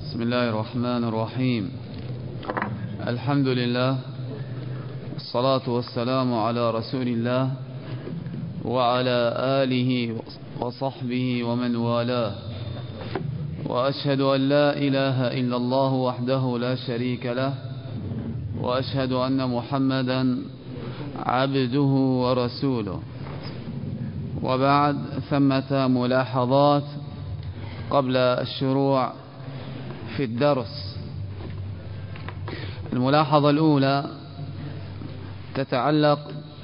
بسم الله الرحمن الرحيم. الحمد لله، الصلاة والسلام على رسول الله وعلى آله وصحبه ومن والاه، وأشهد أن لا إله إلا الله وحده لا شريك له، وأشهد أن محمدا عبده ورسوله. وبعد، ثمة ملاحظات قبل الشروع في الدرس. الملاحظة الأولى تتعلق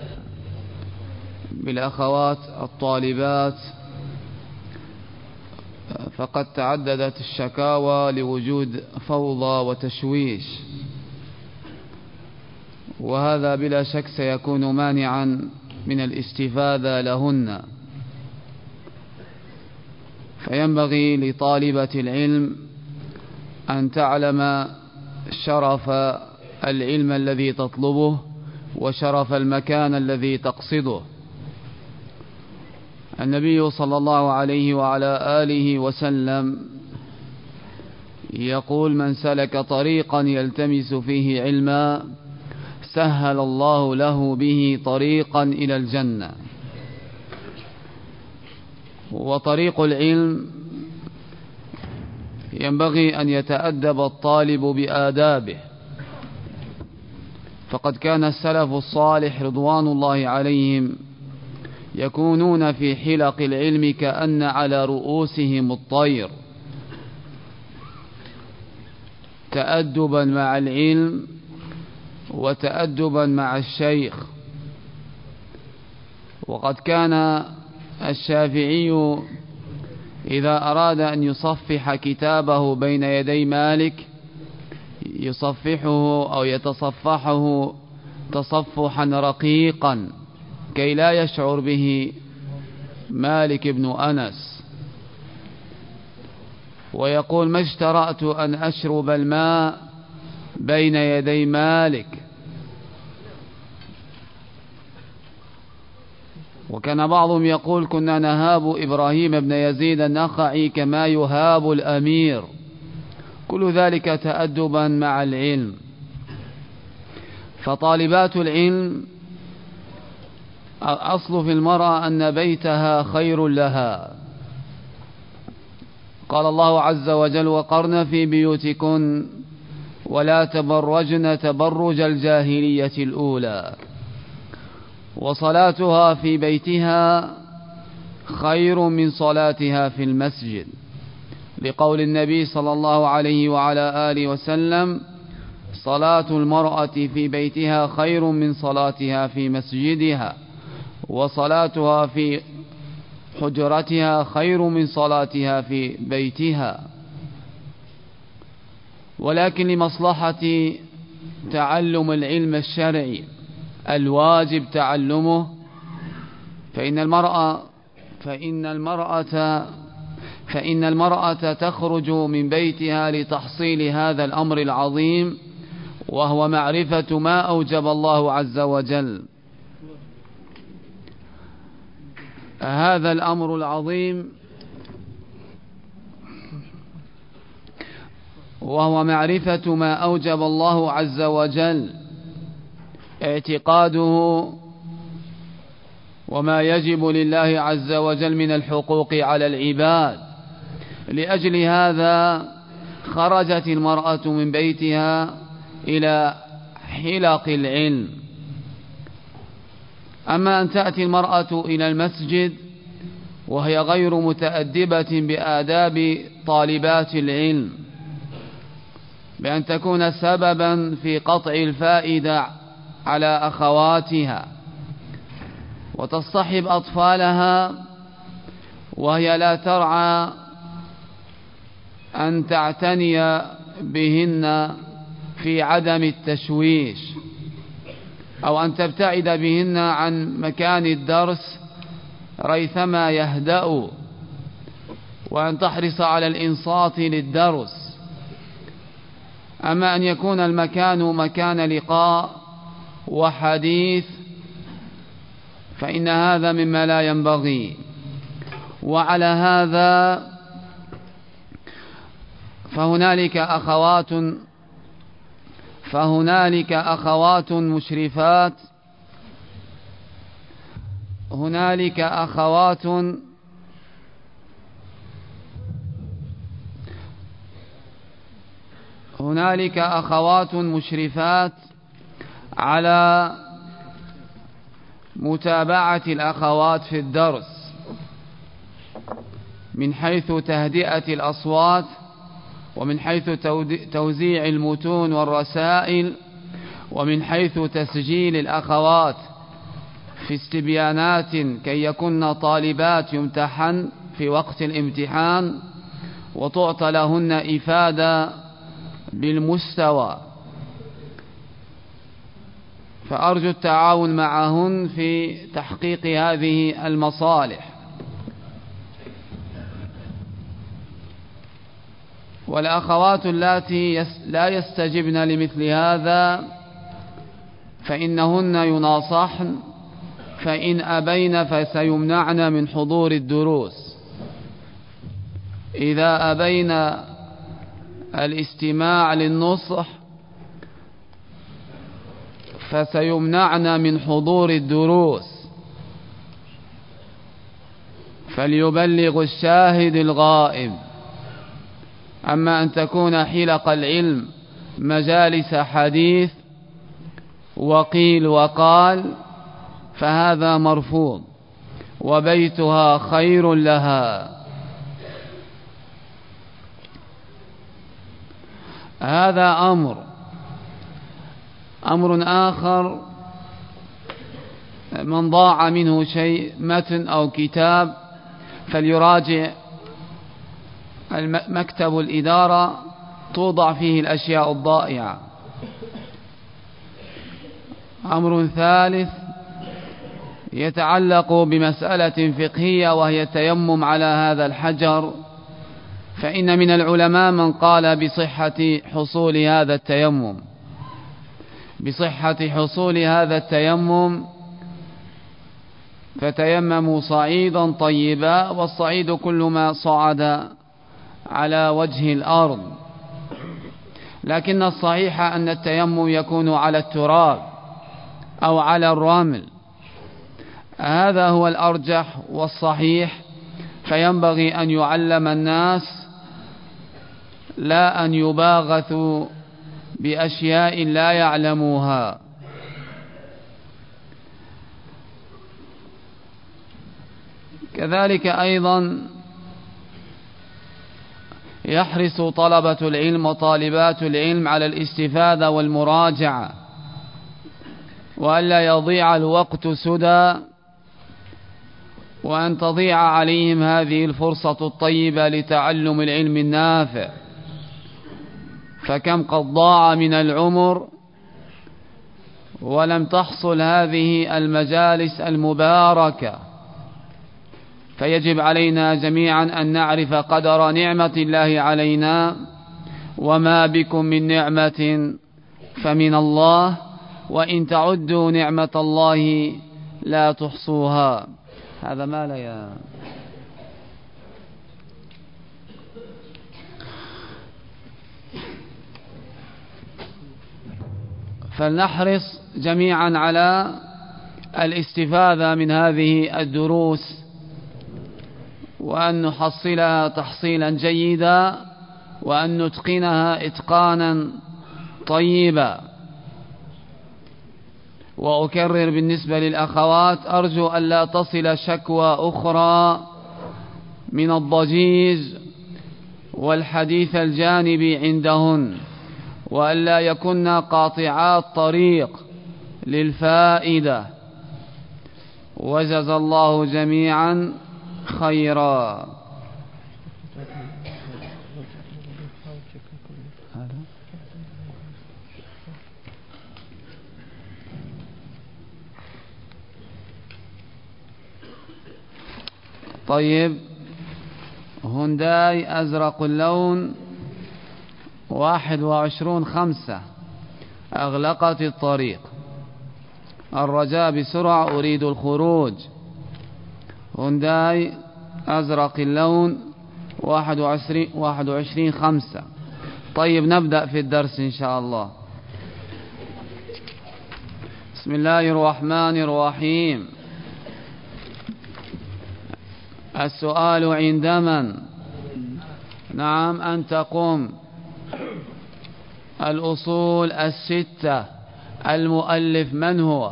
بالأخوات الطالبات، فقد تعددت الشكاوى لوجود فوضى وتشويش، وهذا بلا شك سيكون مانعا من الاستفادة لهن. فينبغي لطالبة العلم أن تعلم شرف العلم الذي تطلبه وشرف المكان الذي تقصده. النبي صلى الله عليه وعلى آله وسلم يقول: من سلك طريقا يلتمس فيه علما سهل الله له به طريقا إلى الجنة. وطريق العلم ينبغي أن يتأدب الطالب بآدابه، فقد كان السلف الصالح رضوان الله عليهم يكونون في حلق العلم كأن على رؤوسهم الطير، تأدبا مع العلم وتأدبا مع الشيخ. وقد كان الشافعي إذا أراد أن يصفح كتابه بين يدي مالك يصفحه أو يتصفحه تصفحا رقيقا كي لا يشعر به مالك بن أنس، ويقول: ما اشترأت أن أشرب الماء بين يدي مالك. وكان بعضهم يقول: كنا نهاب إبراهيم بن يزيد النخعي كما يهاب الأمير. كل ذلك تأدبا مع العلم. فطالبات العلم الأصل في المرأة أن بيتها خير لها. قال الله عز وجل: وقرن في بيوتكن ولا تبرجن تبرج الجاهلية الأولى. وصلاتها في بيتها خير من صلاتها في المسجد، لقول النبي صلى الله عليه وعلى آله وسلم: صلاة المرأة في بيتها خير من صلاتها في مسجدها، وصلاتها في حجرتها خير من صلاتها في بيتها. ولكن لمصلحة تعلم العلم الشرعي الواجب تعلمه، فإن المرأة تخرج من بيتها لتحصيل هذا الأمر العظيم، وهو معرفة ما أوجب الله عز وجل. هذا الأمر العظيم وهو معرفة ما أوجب الله عز وجل، اعتقاده وما يجب لله عز وجل من الحقوق على العباد. لأجل هذا خرجت المرأة من بيتها إلى حلق العلم. أما أن تأتي المرأة إلى المسجد وهي غير متأدبة بآداب طالبات العلم، بأن تكون سببا في قطع الفائدة على أخواتها، وتصطحب أطفالها وهي لا ترعى أن تعتني بهن في عدم التشويش، أو أن تبتعد بهن عن مكان الدرس ريثما يهدأ، وأن تحرص على الإنصات للدرس. أما أن يكون المكان مكان لقاء وحديث فإن هذا مما لا ينبغي. وعلى هذا فهنالك أخوات مشرفات، هنالك أخوات مشرفات على متابعة الأخوات في الدرس من حيث تهدئة الأصوات، ومن حيث توزيع المتون والرسائل، ومن حيث تسجيل الأخوات في استبيانات كي يكن طالبات يمتحن في وقت الامتحان وتعطى لهن إفادة بالمستوى. فأرجو التعاون معهن في تحقيق هذه المصالح. والأخوات اللاتي لا يستجبن لمثل هذا فإنهن يناصحن، فإن أبين فسيمنعن من حضور الدروس. إذا أبين الاستماع للنصح فسيمنعن من حضور الدروس. فليبلغ الشاهد الغائب. أما أن تكون حلق العلم مجالس حديث وقيل وقال فهذا مرفوض، وبيتها خير لها. هذا أمر آخر، من ضاع منه شيء متن أو كتاب فليراجع مكتب الإدارة، توضع فيه الأشياء الضائعة. أمر ثالث يتعلق بمسألة فقهية وهي التيمم على هذا الحجر، فإن من العلماء من قال بصحة حصول هذا التيمم، فتيمموا صعيدا طيبا، والصعيد كل ما صعد على وجه الأرض. لكن الصحيح أن التيمم يكون على التراب أو على الرمل، هذا هو الأرجح والصحيح. فينبغي أن يعلم الناس، لا أن يباغثوا بأشياء لا يعلموها. كذلك أيضا يحرص طلبة العلم وطالبات العلم على الاستفادة والمراجعة، وألا يضيع الوقت سدى، وأن تضيع عليهم هذه الفرصة الطيبة لتعلم العلم النافع. فكم قد ضاع من العمر ولم تحصل هذه المجالس المباركة. فيجب علينا جميعا أن نعرف قدر نعمة الله علينا، وما بكم من نعمة فمن الله، وإن تعدوا نعمة الله لا تحصوها. هذا ما لا يا فلنحرص جميعا على الاستفادة من هذه الدروس، وأن نحصلها تحصيلا جيدا، وأن نتقنها إتقانا طيبا. وأكرر بالنسبة للأخوات، أرجو أن لا تصل شكوى أخرى من الضجيج والحديث الجانبي عندهن، وأن لا يكن قاطعات طريق للفائدة. وجزى الله جميعا خيرا. طيب، هونداي أزرق اللون 21/5 أغلقت الطريق. الرجاء بسرعة، أريد الخروج. هونداي أزرق اللون 21/5. طيب نبدأ في الدرس إن شاء الله. بسم الله الرحمن الرحيم. السؤال عند من؟ نعم أن تقوم. الأصول الستة، المؤلف من هو؟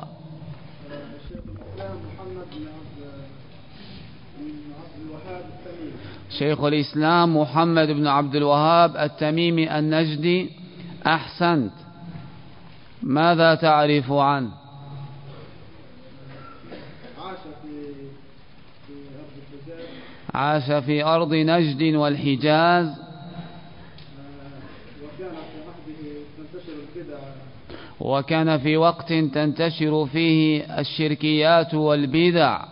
شيخ الإسلام محمد بن عبد الوهاب التميمي النجدي. أحسنت. ماذا تعرف عنه؟ عاش في أرض نجد والحجاز، وكان في وقت تنتشر فيه الشركيات والبدع،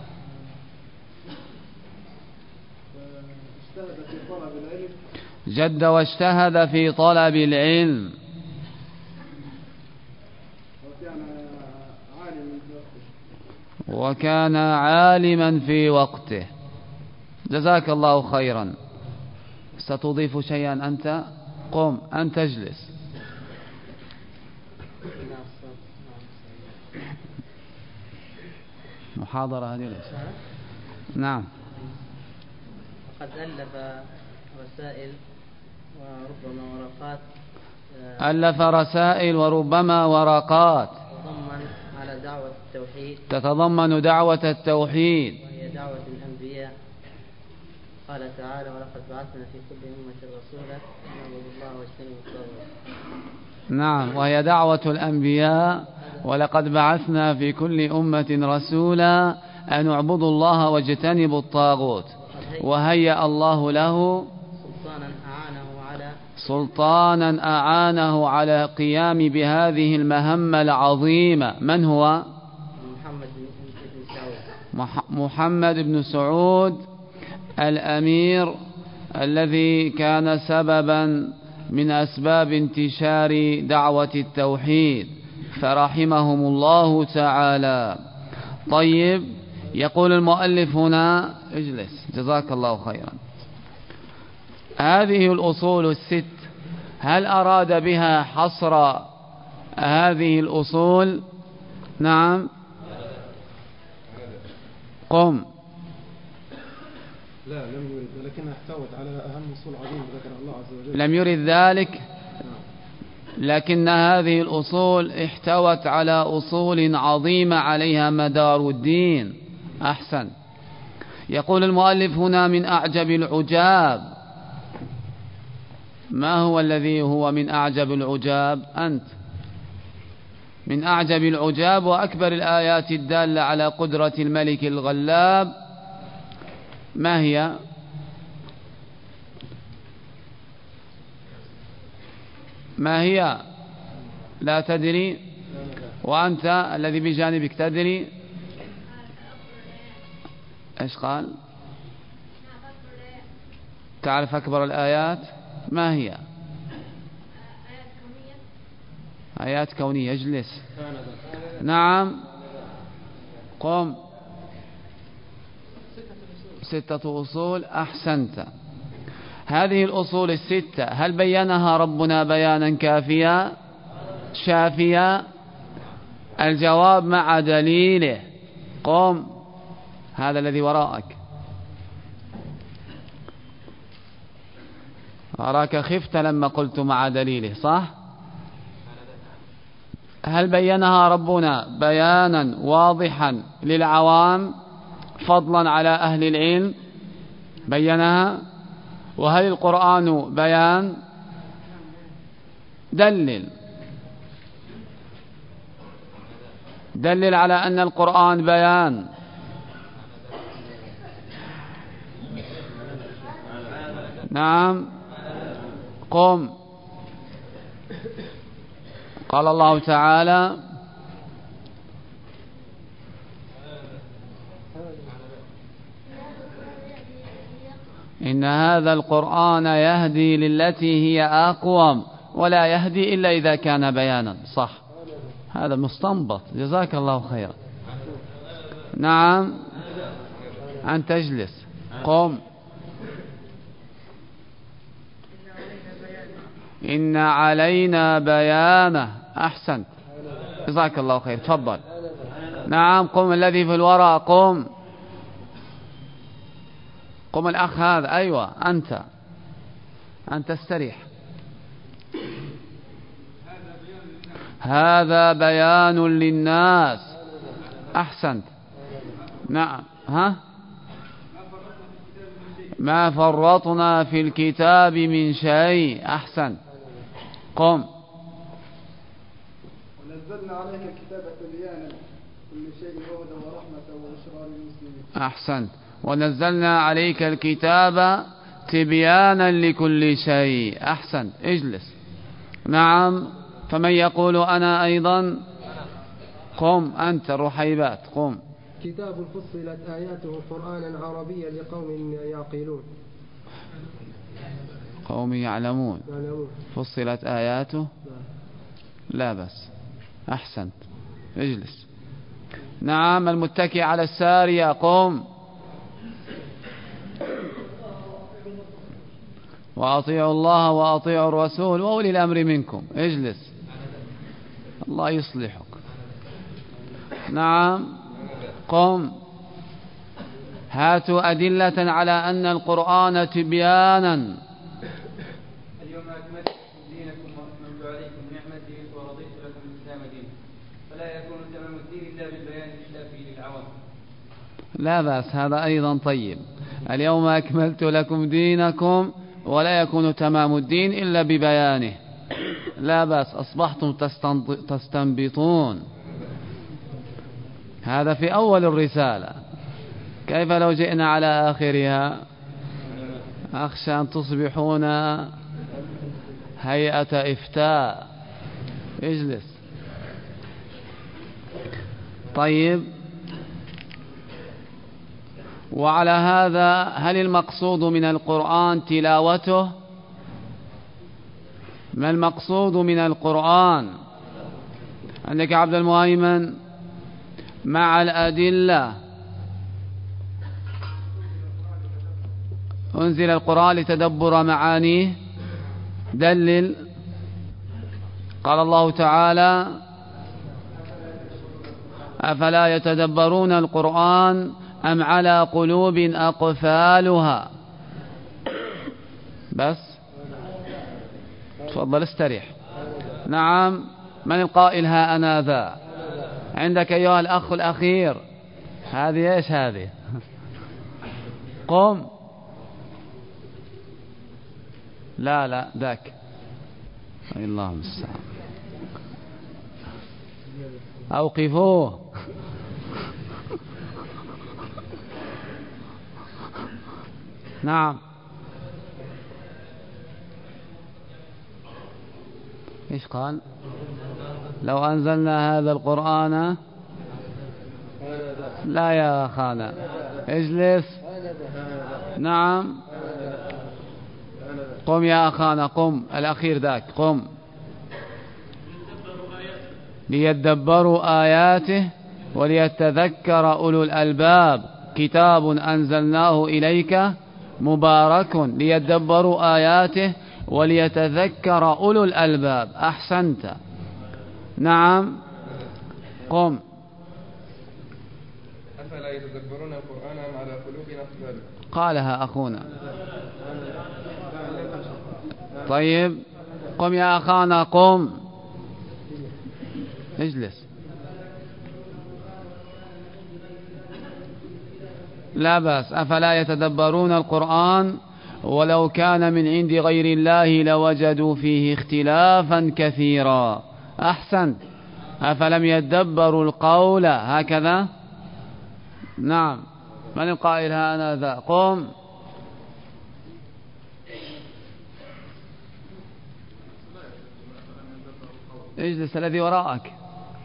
جد واجتهد في طلب العلم، وكان عالما في وقته. جزاك الله خيرا. ستضيف شيئا أنت؟ قم أن تجلس. محاضرة هذه؟ نعم. وقد ألف رسائل وربما ورقات. ألف رسائل وربما ورقات تتضمن دعوة التوحيد، وهي دعوة الأنبياء. قال تعالى: ولقد بعثنا في كل أمة رسولا أن اعبدوا الله واجتنبوا الطاغوت. نعم، وهي دعوة الأنبياء. ولقد بعثنا في كل أمة رسولا أن اعبدوا الله واجتنبوا الطاغوت، وهيأ الله له سلطانا أعانه على قيام بهذه المهمة العظيمة. من هو؟ محمد بن سعود الأمير، الذي كان سببا من أسباب انتشار دعوة التوحيد، فرحمهم الله تعالى. طيب، يقول المؤلف هنا، اجلس جزاك الله خيرا. هذه الأصول الست، هل أراد بها حصر هذه الأصول؟ نعم. قم. لا، لم يرد، ولكنها احتوت على أهم أصول عظيمة ذكر الله عز وجل. لم يرد ذلك، لكن هذه الأصول احتوت على أصول عظيمة عليها مدار الدين. أحسن. يقول المؤلف هنا: من أعجب العجاب. ما هو الذي هو من أعجب العجاب؟ أنت. من أعجب العجاب وأكبر الآيات الدالة على قدرة الملك الغلاب ما هي؟ ما هي؟ لا تدري؟ وأنت الذي بجانبك تدري؟ إيش قال؟ تعرف أكبر الآيات؟ ما هي؟ آيات كونية. اجلس. نعم. قم. 6 أصول. أحسنت. هذه الأصول الستة هل بينها ربنا بيانا كافيا شافيا؟ الجواب مع دليله. قم. هذا الذي وراءك. أراك خفت لما قلت مع دليله، صح؟ هل بينها ربنا بيانا واضحا للعوام فضلا على أهل العلم؟ بينها. وهل القرآن بيان؟ دلل على أن القرآن بيان. نعم. قم. قال الله تعالى: إن هذا القرآن يهدي للتي هي أقوم ولا يهدي إلا إذا كان بيانا. صح، هذا مستنبط. جزاك الله خيرا. نعم. أن تجلس. قم. إن علينا بيانه. أحسنت، جزاك الله خير. تفضل. نعم، قم الذي في الوراء، قم قم الأخ هذا. أيوة، أنت استريح. هذا بيان للناس. أحسنت. نعم. ما فرطنا في الكتاب من شيء. أحسن. قم. ونزلنا عليك الكتاب تبيانا كل شيء وهدى ورحمة وبشرى للمسلمين. أحسن. ونزلنا عليك الكتاب تبيانا لكل شيء. أحسن، اجلس. نعم، فمن يقول أنا أيضا؟ قم أنت الرحيبات، قم. كتاب فصلت آياته قرآنا عربيا لقوم يعقلون. قوم يعلمون. فصلت آياته. لا بس. أحسنت، اجلس. نعم، المتكي على السارية، قم. وأطيعوا الله وأطيعوا الرسول وأولي الأمر منكم. اجلس، الله يصلحك. نعم، قم. هاتوا أدلة على أن القرآن تبيانا. اليوم أكملت لكم دينكم وأتممت عليكم نعمتي ورضيت لكم الإسلام دينا، فلا يكون تمام الدين إلا بالبيان الشافي للعوام. لا بأس، هذا أيضا طيب. اليوم أكملت لكم دينكم ولا يكون تمام الدين إلا ببيانه. لا بأس، أصبحتم تستنبطون. هذا في أول الرسالة، كيف لو جئنا على آخرها؟ أخشى أن تصبحون هيئة إفتاء. اجلس. طيب، وعلى هذا هل المقصود من القرآن تلاوته؟ ما المقصود من القرآن؟ عندك عبد المهيمن مع الأدلة. أنزل القرآن لتدبر معانيه. دلل. قال الله تعالى: أفلا يتدبرون القرآن أم على قلوب أقفالها. بس. تفضل استريح. نعم، من القائل ها أنا ذا؟ عندك أيها الأخ الأخير. هذه إيش هذه؟ قم. لا ذاك. اللهم المستعان. أوقفوه. نعم. إيش قال؟ لو أنزلنا هذا القرآن. لا يا أخانا، اجلس. نعم، قم يا أخانا، قم. الأخير ذاك، قم. ليدبروا آياته وليتذكر أولو الألباب. كتاب أنزلناه إليك مبارك ليدبروا آياته وليتذكر أولو الألباب. أحسنت. نعم، قم. أفلا يتدبرون القرآن أم على قلوب أقفالها. قالها أخونا. طيب، قم يا أخانا، قم. اجلس. لا بأس. أفلا يتدبرون القرآن ولو كان من عند غير الله لوجدوا فيه اختلافا كثيرا. أحسن. أفلم يدبروا القول. هكذا. نعم، من القائل ها أنا ذا؟ قم. اجلس الذي وراءك.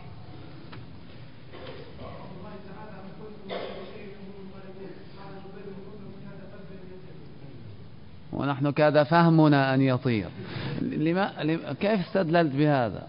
ونحن كاد فهمنا أن يطير. كيف استدللت بهذا؟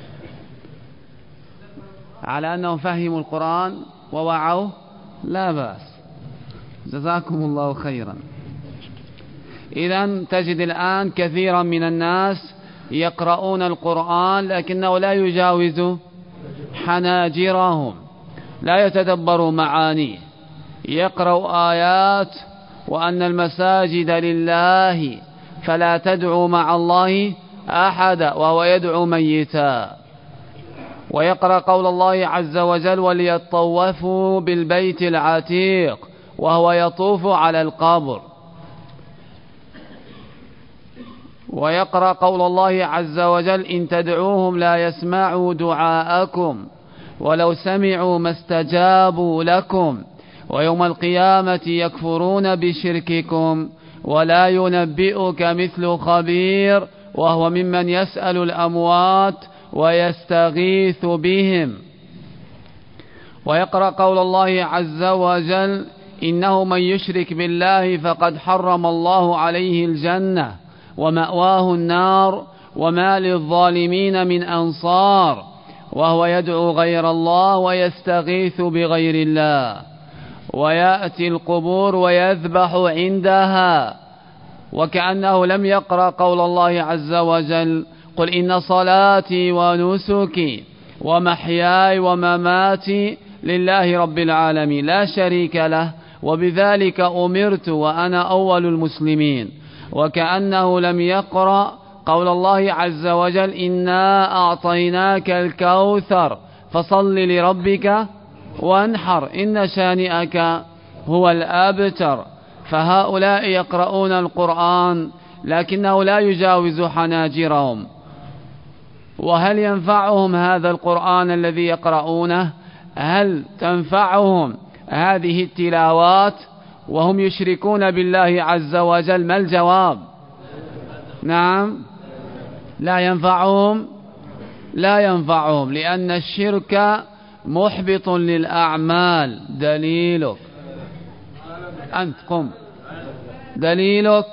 على أنهم فهموا القرآن ووعوا. لا بأس، جزاكم الله خيرا. إذن تجد الآن كثيرا من الناس يقرؤون القرآن لكنه لا يجاوز حناجرهم، لا يتدبروا معانيه، يقرأ آيات وأن المساجد لله فلا تدعوا مع الله أحدا وهو يدعو ميتا، ويقرأ قول الله عز وجل وليطوفوا بالبيت العتيق وهو يطوف على القبر، ويقرأ قول الله عز وجل إن تدعوهم لا يسمعوا دعاءكم ولو سمعوا ما استجابوا لكم ويوم القيامة يكفرون بشرككم ولا ينبئك مثل خبير وهو ممن يسأل الأموات ويستغيث بهم. ويقرأ قول الله عز وجل إنه من يشرك بالله فقد حرم الله عليه الجنة ومأواه النار وما للظالمين من أنصار، وهو يدعو غير الله ويستغيث بغير الله، ويأتي القبور ويذبح عندها، وكأنه لم يقرأ قول الله عز وجل قل إن صلاتي ونسكي ومحياي ومماتي لله رب العالمين لا شريك له وبذلك أمرت وأنا أول المسلمين، وكأنه لم يقرأ قول الله عز وجل إنا أعطيناك الكوثر فصل لربك وانحر إن شانئك هو الأبتر. فهؤلاء يقرؤون القرآن لكنه لا يجاوز حناجرهم، وهل ينفعهم هذا القرآن الذي يقرؤونه؟ هل تنفعهم هذه التلاوات وهم يشركون بالله عز وجل؟ ما الجواب؟ نعم لا ينفعهم، لا ينفعهم، لأن الشرك محبط للأعمال. دليلك أنت قم، دليلك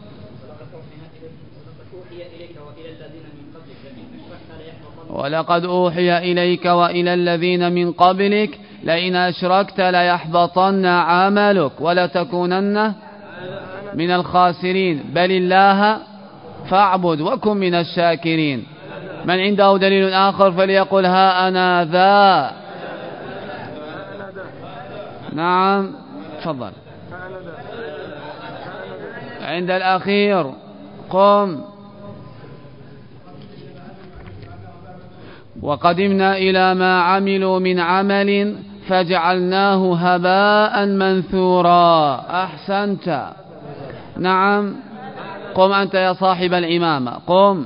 ولقد أوحي إليك وإلى الذين من قبلك لئن أشركت ليحبطن عملك ولتكونن من الخاسرين بل الله فاعبد وكن من الشاكرين. من عنده دليل آخر فليقل ها أنا ذا. نعم تفضل عند الأخير قم. وقدمنا إلى ما عملوا من عمل فجعلناه هباء منثورا. أحسنت. نعم قم أنت يا صاحب الإمامة قم.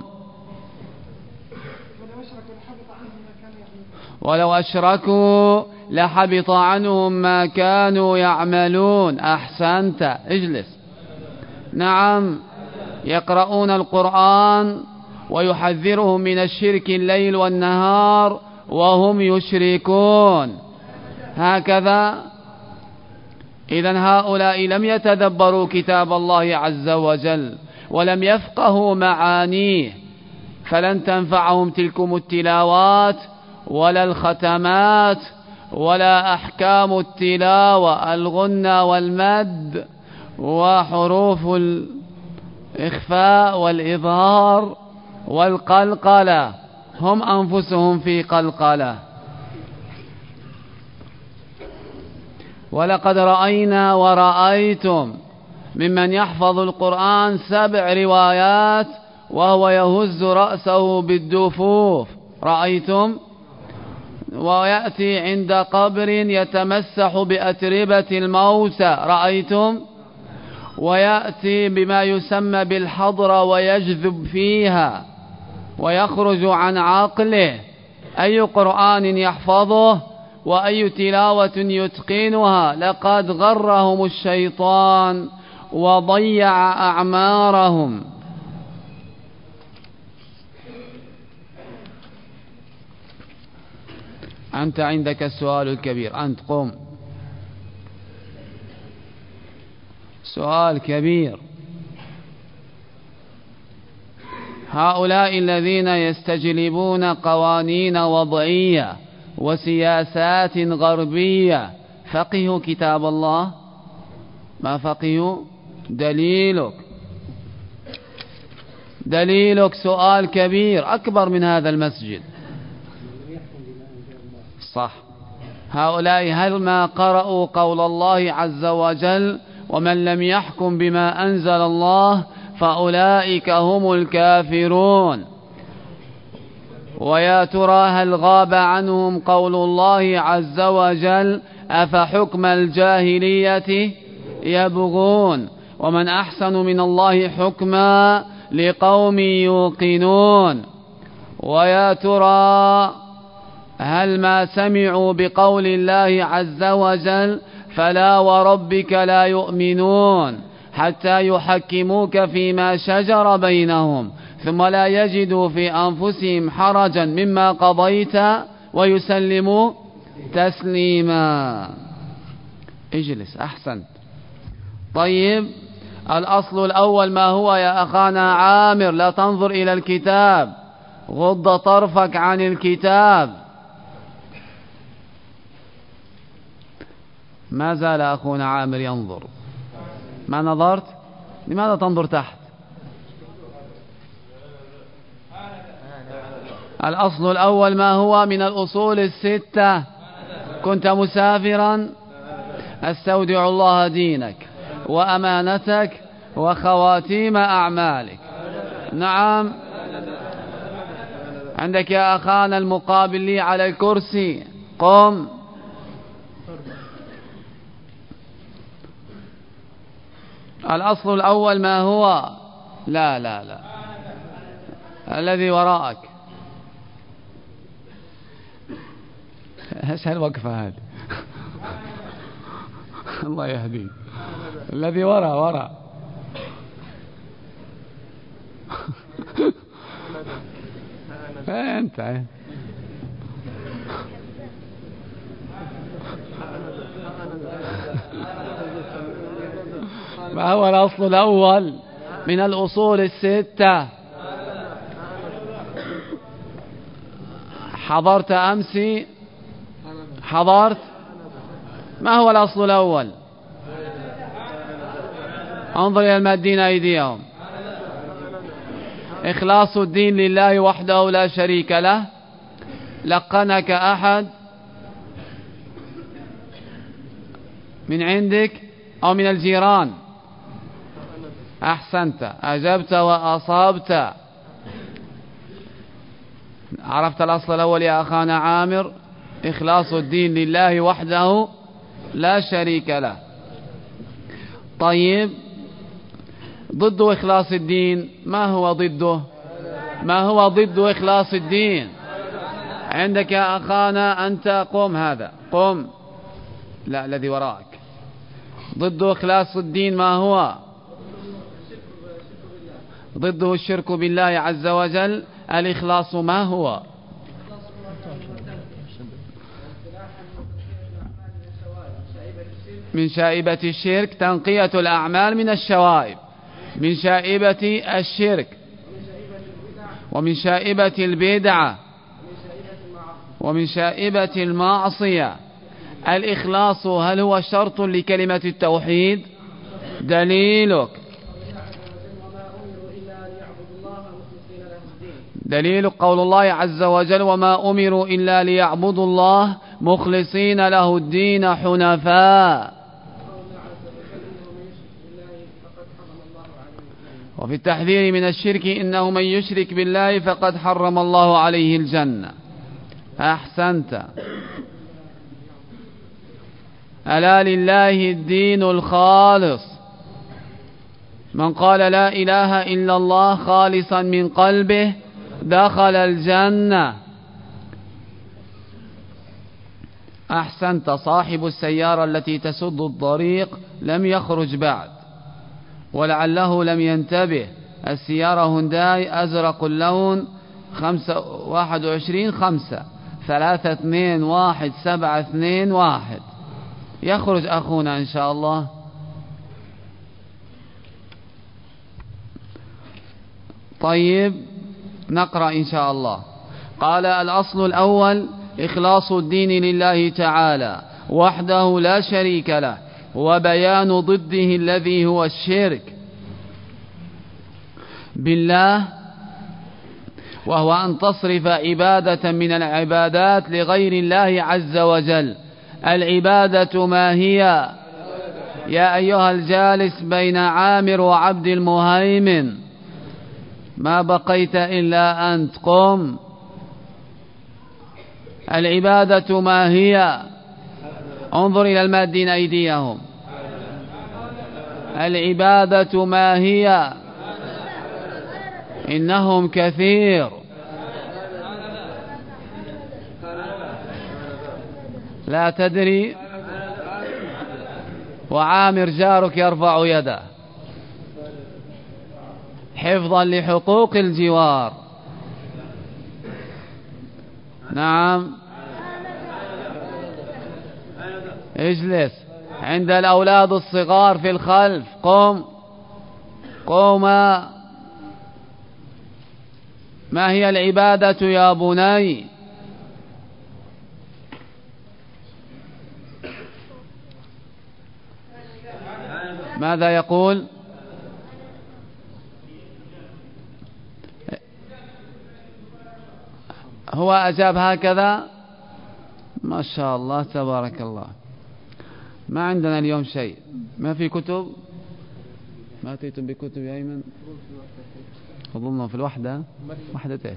ولو أشركوا لحبط عنهم ما كانوا يعملون. أحسنت اجلس. نعم يقرؤون القرآن ويحذرهم من الشرك الليل والنهار وهم يشركون هكذا. إذن هؤلاء لم يتدبروا كتاب الله عز وجل ولم يفقهوا معانيه، فلن تنفعهم تلكم التلاوات ولا الختمات ولا أحكام التلاوة الغنى والمد وحروف الإخفاء والإظهار والقلقلة، هم أنفسهم في قلقلة. ولقد رأينا ورأيتم ممن يحفظ القرآن 7 روايات وهو يهز رأسه بالدفوف. رأيتم؟ ويأتي عند قبر يتمسح بأتربة الموتى. رأيتم؟ ويأتي بما يسمى بالحضرة ويجذب فيها ويخرج عن عقله. أي قرآن يحفظه وأي تلاوة يتقنها؟ لقد غرهم الشيطان وضيع أعمارهم. أنت عندك السؤال الكبير، أنت قم. سؤال كبير. هؤلاء الذين يستجلبون قوانين وضعية وسياسات غربية فقهوا كتاب الله؟ ما فقهوا. دليلك دليلك سؤال كبير أكبر من هذا المسجد. صح. هؤلاء هل ما قرأوا قول الله عز وجل ومن لم يحكم بما أنزل الله فأولئك هم الكافرون؟ ويا ترى هل غاب عنهم قول الله عز وجل أفحكم الجاهلية يبغون ومن أحسن من الله حكما لقوم يوقنون؟ ويا ترى هل ما سمعوا بقول الله عز وجل فلا وربك لا يؤمنون حتى يحكموك فيما شجر بينهم ثم لا يجدوا في أنفسهم حرجا مما قضيت ويسلموا تسليما. اجلس. أحسنت. طيب، الأصل الأول ما هو يا أخانا عامر؟ لا تنظر إلى الكتاب، غض طرفك عن الكتاب. ما زال أخونا عامر ينظر. ما نظرت؟ لماذا تنظر تحت؟ الأصل الأول ما هو من الأصول الستة؟ كنت مسافرا؟ استودع الله دينك وأمانتك وخواتيم أعمالك. نعم. عندك يا أخانا المقابل لي على الكرسي، قم. الأصل الأول ما هو؟ لا لا لا، الذي وراءك. ايش هالوقفة هذه؟ الله يهديك. الذي وراء أنت ما هو الأصل الأول من الأصول الستة؟ حضرت أمس؟ حضرت؟ ما هو الأصل الأول؟ انظر إلى المادين أيديهم. إخلاص الدين لله وحده لا شريك له. لقنك أحد من عندك أو من الجيران؟ أحسنت، أجبت وأصابت. عرفت الأصل الأول يا أخانا عامر؟ إخلاص الدين لله وحده لا شريك له. طيب، ضد إخلاص الدين ما هو ضده؟ ما هو ضد إخلاص الدين؟ عندك يا أخانا أنت، قم. هذا قم. لا، الذي وراءك. ضد إخلاص الدين ما هو؟ ضده الشرك بالله عز وجل. الإخلاص ما هو؟ من شائبة الشرك تنقية الأعمال من الشوائب، من شائبة الشرك ومن شائبة البدعة ومن شائبة المعصية. الإخلاص هل هو شرط لكلمة التوحيد؟ دليلك دليل قول الله عز وجل وما أمروا إلا ليعبدوا الله مخلصين له الدين حنفاء. وفي التحذير من الشرك إنه من يشرك بالله فقد حرم الله عليه الجنة. أحسنت. ألا لله الدين الخالص. من قال لا إله إلا الله خالصا من قلبه دخل الجنة. أحسنت. صاحب السيارة التي تسد الطريق لم يخرج بعد ولعله لم ينتبه. السيارة هونداي أزرق اللون 21-5-3-2-1-7-2-1. يخرج أخونا إن شاء الله. طيب، نقرأ إن شاء الله. قال الأصل الأول إخلاص الدين لله تعالى وحده لا شريك له، وبيان ضده الذي هو الشرك. بالله، وهو أن تصرف عبادة من العبادات لغير الله عز وجل. العبادة ما هي؟ يا أيها الجالس بين عامر وعبد المهيمن، ما بقيت إلا أنت، قم. العبادة ما هي؟ انظر إلى المادين أيديهم. العبادة ما هي؟ إنهم كثير. لا تدري. وعامر جارك يرفع يده حفظا لحقوق الجوار. نعم، اجلس. عند الأولاد الصغار في الخلف، قم قوما. ما هي العبادة يا بني؟ ماذا يقول؟ هو أجاب هكذا. ما شاء الله تبارك الله. ما عندنا اليوم شيء، ما في كتب. ما أتيتم بكتب يا أيمن؟ أظن في الوحدة. وحدة إيش؟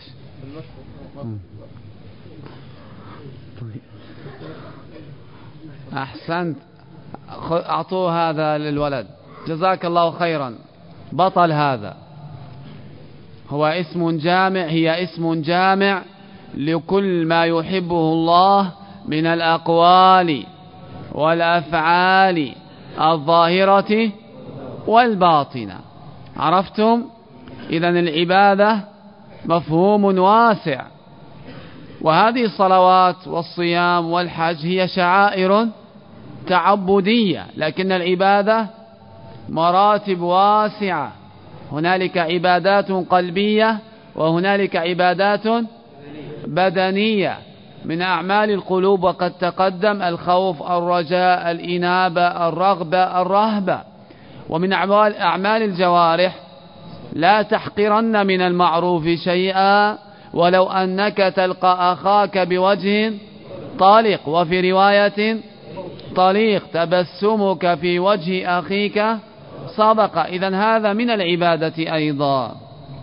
أحسنت، أعطوه هذا للولد، جزاك الله خيرا. بطل هذا هو اسم جامع، هي اسم جامع لكل ما يحبه الله من الأقوال والأفعال الظاهرة والباطنة. عرفتم؟ إذن العبادة مفهوم واسع، وهذه الصلوات والصيام والحج هي شعائر تعبدية، لكن العبادة مراتب واسعة. هنالك عبادات قلبية وهنالك عبادات بدنية من أعمال القلوب، وقد تقدم الخوف، الرجاء، الإنابة، الرغبة، الرهبة. ومن أعمال الجوارح لا تحقرن من المعروف شيئا ولو أنك تلقى أخاك بوجه طلق، وفي رواية طليق، تبسمك في وجه أخيك صدقة. إذن هذا من العبادة أيضا.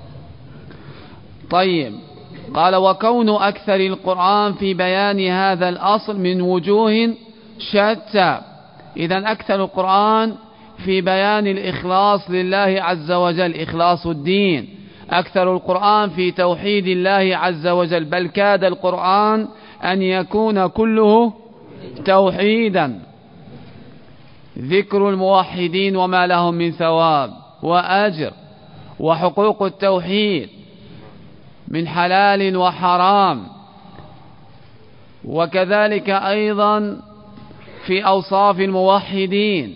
طيب، قال وكون أكثر القرآن في بيان هذا الأصل من وجوه شتى. إذن أكثر القرآن في بيان الإخلاص لله عز وجل، إخلاص الدين. أكثر القرآن في توحيد الله عز وجل، بل كاد القرآن أن يكون كله توحيدا. ذكر الموحدين وما لهم من ثواب وأجر، وحقوق التوحيد من حلال وحرام، وكذلك أيضا في أوصاف الموحدين،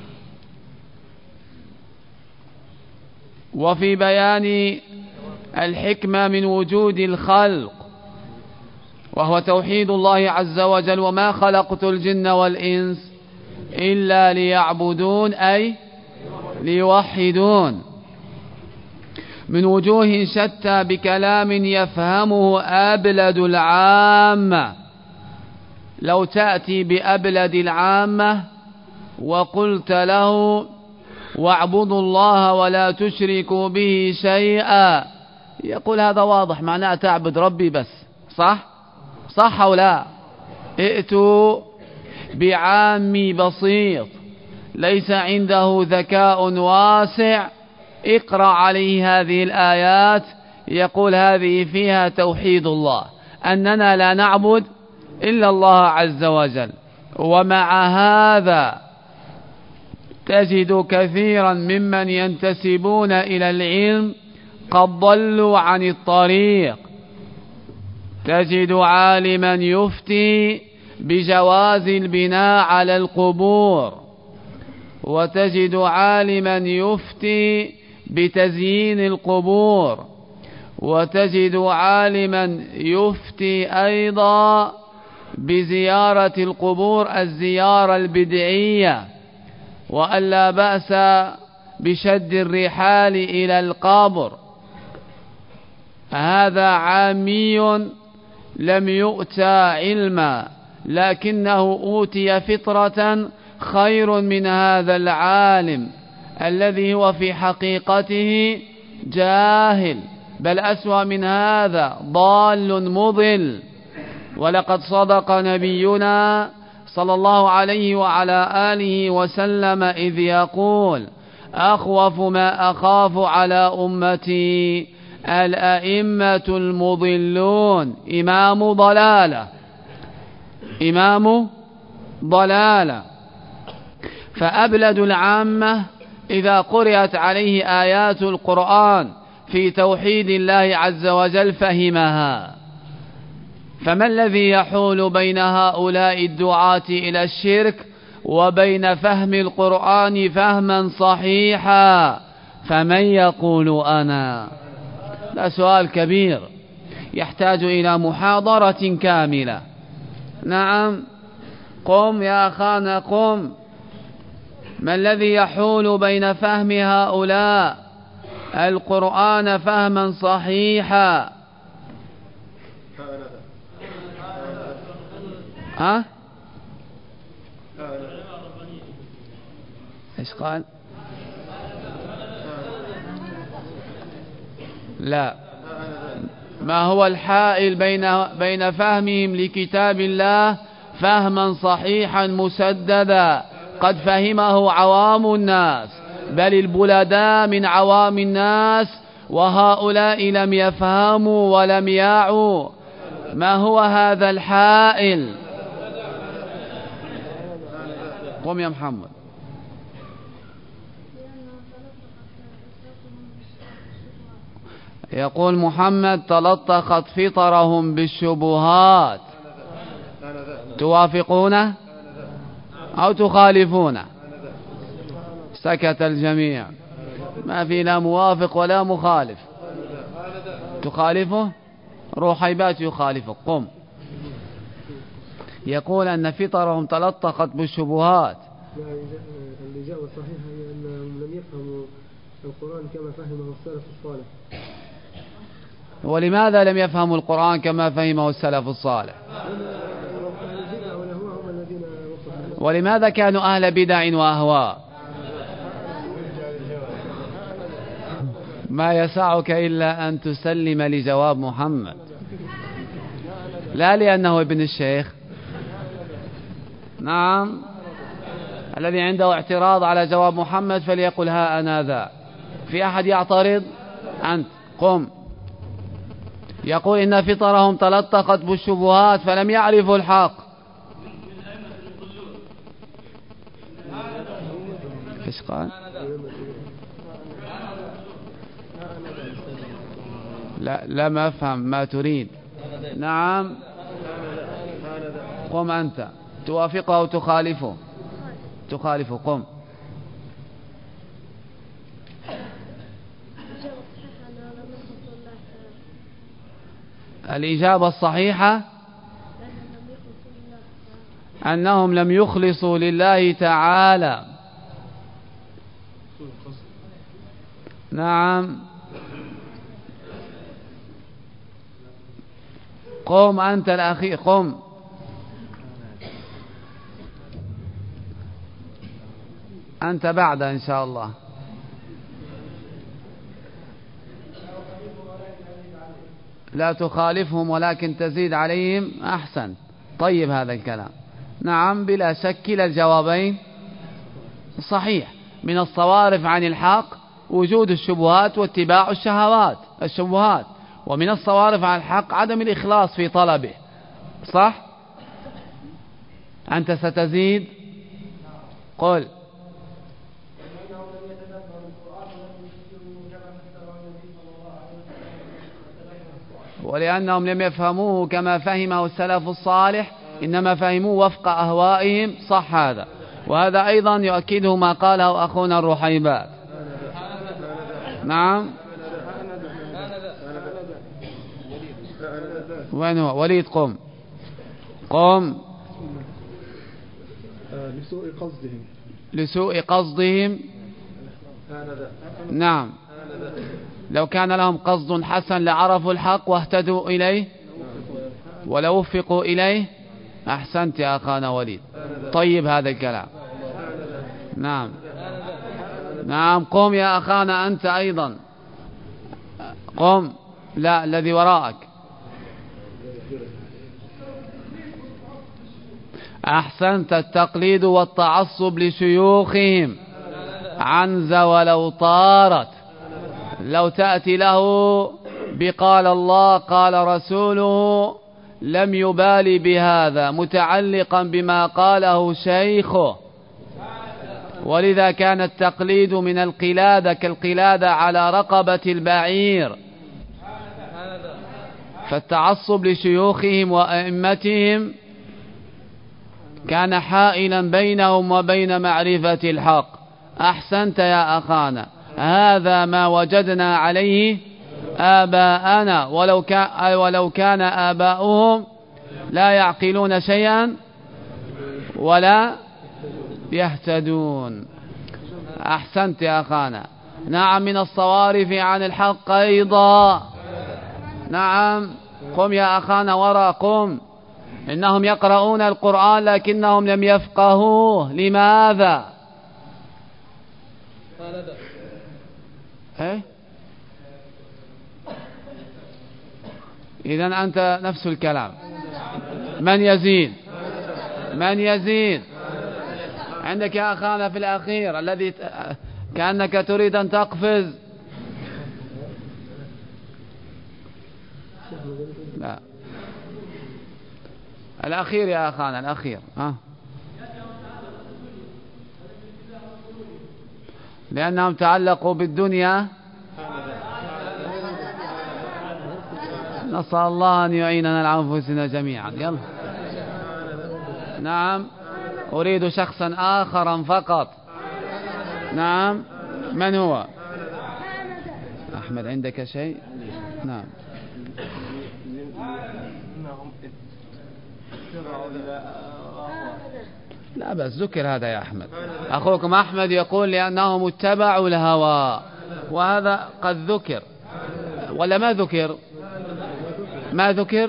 وفي بيان الحكمة من وجود الخلق وهو توحيد الله عز وجل. وما خلقت الجن والإنس إلا ليعبدون، أي ليوحدون، من وجوه شتى بكلام يفهمه أبلد العامة. لو تأتي بأبلد العامة وقلت له واعبدوا الله ولا تشركوا به شيئا، يقول هذا واضح، معناه تعبد ربي بس. صح أو لا؟ ائتوا بعامي بسيط ليس عنده ذكاء واسع، اقرأ عليه هذه الآيات، يقول هذه فيها توحيد الله، أننا لا نعبد إلا الله عز وجل. ومع هذا تجد كثيرا ممن ينتسبون إلى العلم قد ضلوا عن الطريق. تجد عالما يفتي بجواز البناء على القبور، وتجد عالما يفتي بتزيين القبور، وتجد عالما يفتي أيضا بزيارة القبور الزيارة البدعية، وأن لا بأس بشد الرحال إلى القبر هذا عامي لم يؤتى علما، لكنه أوتي فطرة خير من هذا العالم الذي هو في حقيقته جاهل، بل أسوأ من هذا ضال مضل. ولقد صدق نبينا صلى الله عليه وعلى آله وسلم إذ يقول: أخوف ما أخاف على أمتي الأئمة المضلون. إمام ضلالة. فأبلد العامة إذا قرأت عليه آيات القرآن في توحيد الله عز وجل فهمها. فما الذي يحول بين هؤلاء الدعاة إلى الشرك وبين فهم القرآن فهما صحيحا؟ فمن يقول أنا؟ لا، سؤال كبير يحتاج إلى محاضرة كاملة. نعم، قم يا أخانا قم. ما الذي يحول بين فهم هؤلاء القرآن فهما صحيحا؟ ها؟ ايش قال؟ لا. ما هو الحائل بين فهمهم لكتاب الله فهما صحيحا مسددا قد فهمه عوام الناس، بل البلداء من عوام الناس، وهؤلاء لم يفهموا ولم يعوا؟ ما هو هذا الحائل؟ قم يا محمد. يقول محمد: تلطخت فطرهم بالشبهات. توافقونه أو تخالفونه؟ سكت الجميع، ما في لا موافق ولا مخالف. تخالفه؟ روحيبات يخالفه. قم. يقول أن فطرهم تلطخت بالشبهات. الإجابة الصحيحة هي أنهم لم يفهموا القرآن كما فهمه السلف الصالح. ولماذا لم يفهموا القرآن كما فهمه السلف الصالح؟ ولماذا كانوا أهل بدع وأهواء؟ ما يسعك إلا أن تسلم لجواب محمد، لا لأنه ابن الشيخ. نعم، الذي عنده اعتراض على جواب محمد فليقل ها أنا ذا. في أحد يعترض؟ أنت قم. يقول إن فطرهم تلطخت بالشبهات فلم يعرفوا الحق. ايش قال؟ لا، لم أفهم ما تريد. نعم، قم أنت. توافقه أو تخالفه؟ تخالفه. قم. الإجابة الصحيحة أنهم لم يخلصوا لله تعالى. نعم، قم أنت الأخير. قم. أنت بعد إن شاء الله. لا تخالفهم ولكن تزيد عليهم. أحسن، طيب هذا الكلام. نعم، بلا شك كلا الجوابين صحيح. من الصوارف عن الحق وجود الشبهات واتباع الشبهات، ومن الصوارف عن الحق عدم الإخلاص في طلبه. صح؟ أنت ستزيد. قل. ولأنهم لم يفهموه كما فهمه السلف الصالح، إنما فهموه وفق أهوائهم. صح هذا، وهذا أيضا يؤكده ما قاله أخونا الرحيبات. نعم، وين هو؟ وليد قم. قم. لسوء قصدهم. لسوء قصدهم. نعم، لو كان لهم قصد حسن لعرفوا الحق واهتدوا إليه ولو وفقوا إليه. أحسنت يا أخانا وليد، طيب هذا الكلام. نعم نعم، قم يا أخانا أنت أيضا، قم. لا، الذي وراءك. أحسنت، التقليد والتعصب لشيوخهم عنز ولو طارت. لو تأتي له بقال الله قال رسوله لم يبالي بهذا، متعلقا بما قاله شيخه. ولذا كان التقليد من القلادة كالقلادة على رقبة البعير. فالتعصب لشيوخهم وأئمتهم كان حائلا بينهم وبين معرفة الحق. أحسنت يا أخانا، هذا ما وجدنا عليه آباءنا، ولو كان آباؤهم لا يعقلون شيئا ولا يهتدون. أحسنت يا أخانا. نعم، من الصوارف عن الحق أيضا. نعم، قم يا أخانا وراء، قم. إنهم يقرؤون القرآن لكنهم لم يفقهوه. لماذا؟ إذن أنت نفس الكلام. من يزيد؟ من يزيد؟ عندك يا أخانا في الأخير الذي كأنك تريد أن تقفز. لا، الأخير يا أخانا، الأخير. لأنهم تعلقوا بالدنيا. نسأل الله أن يعيننا لأنفسنا جميعا. يلا. نعم، أريد شخصا آخرا فقط. نعم، من هو؟ أحمد، عندك شيء؟ نعم. لا بس ذكر هذا يا أحمد. أخوكم أحمد يقول لأنهم اتبعوا الهوى، وهذا قد ذكر ولا ما ذكر؟ ما ذكر؟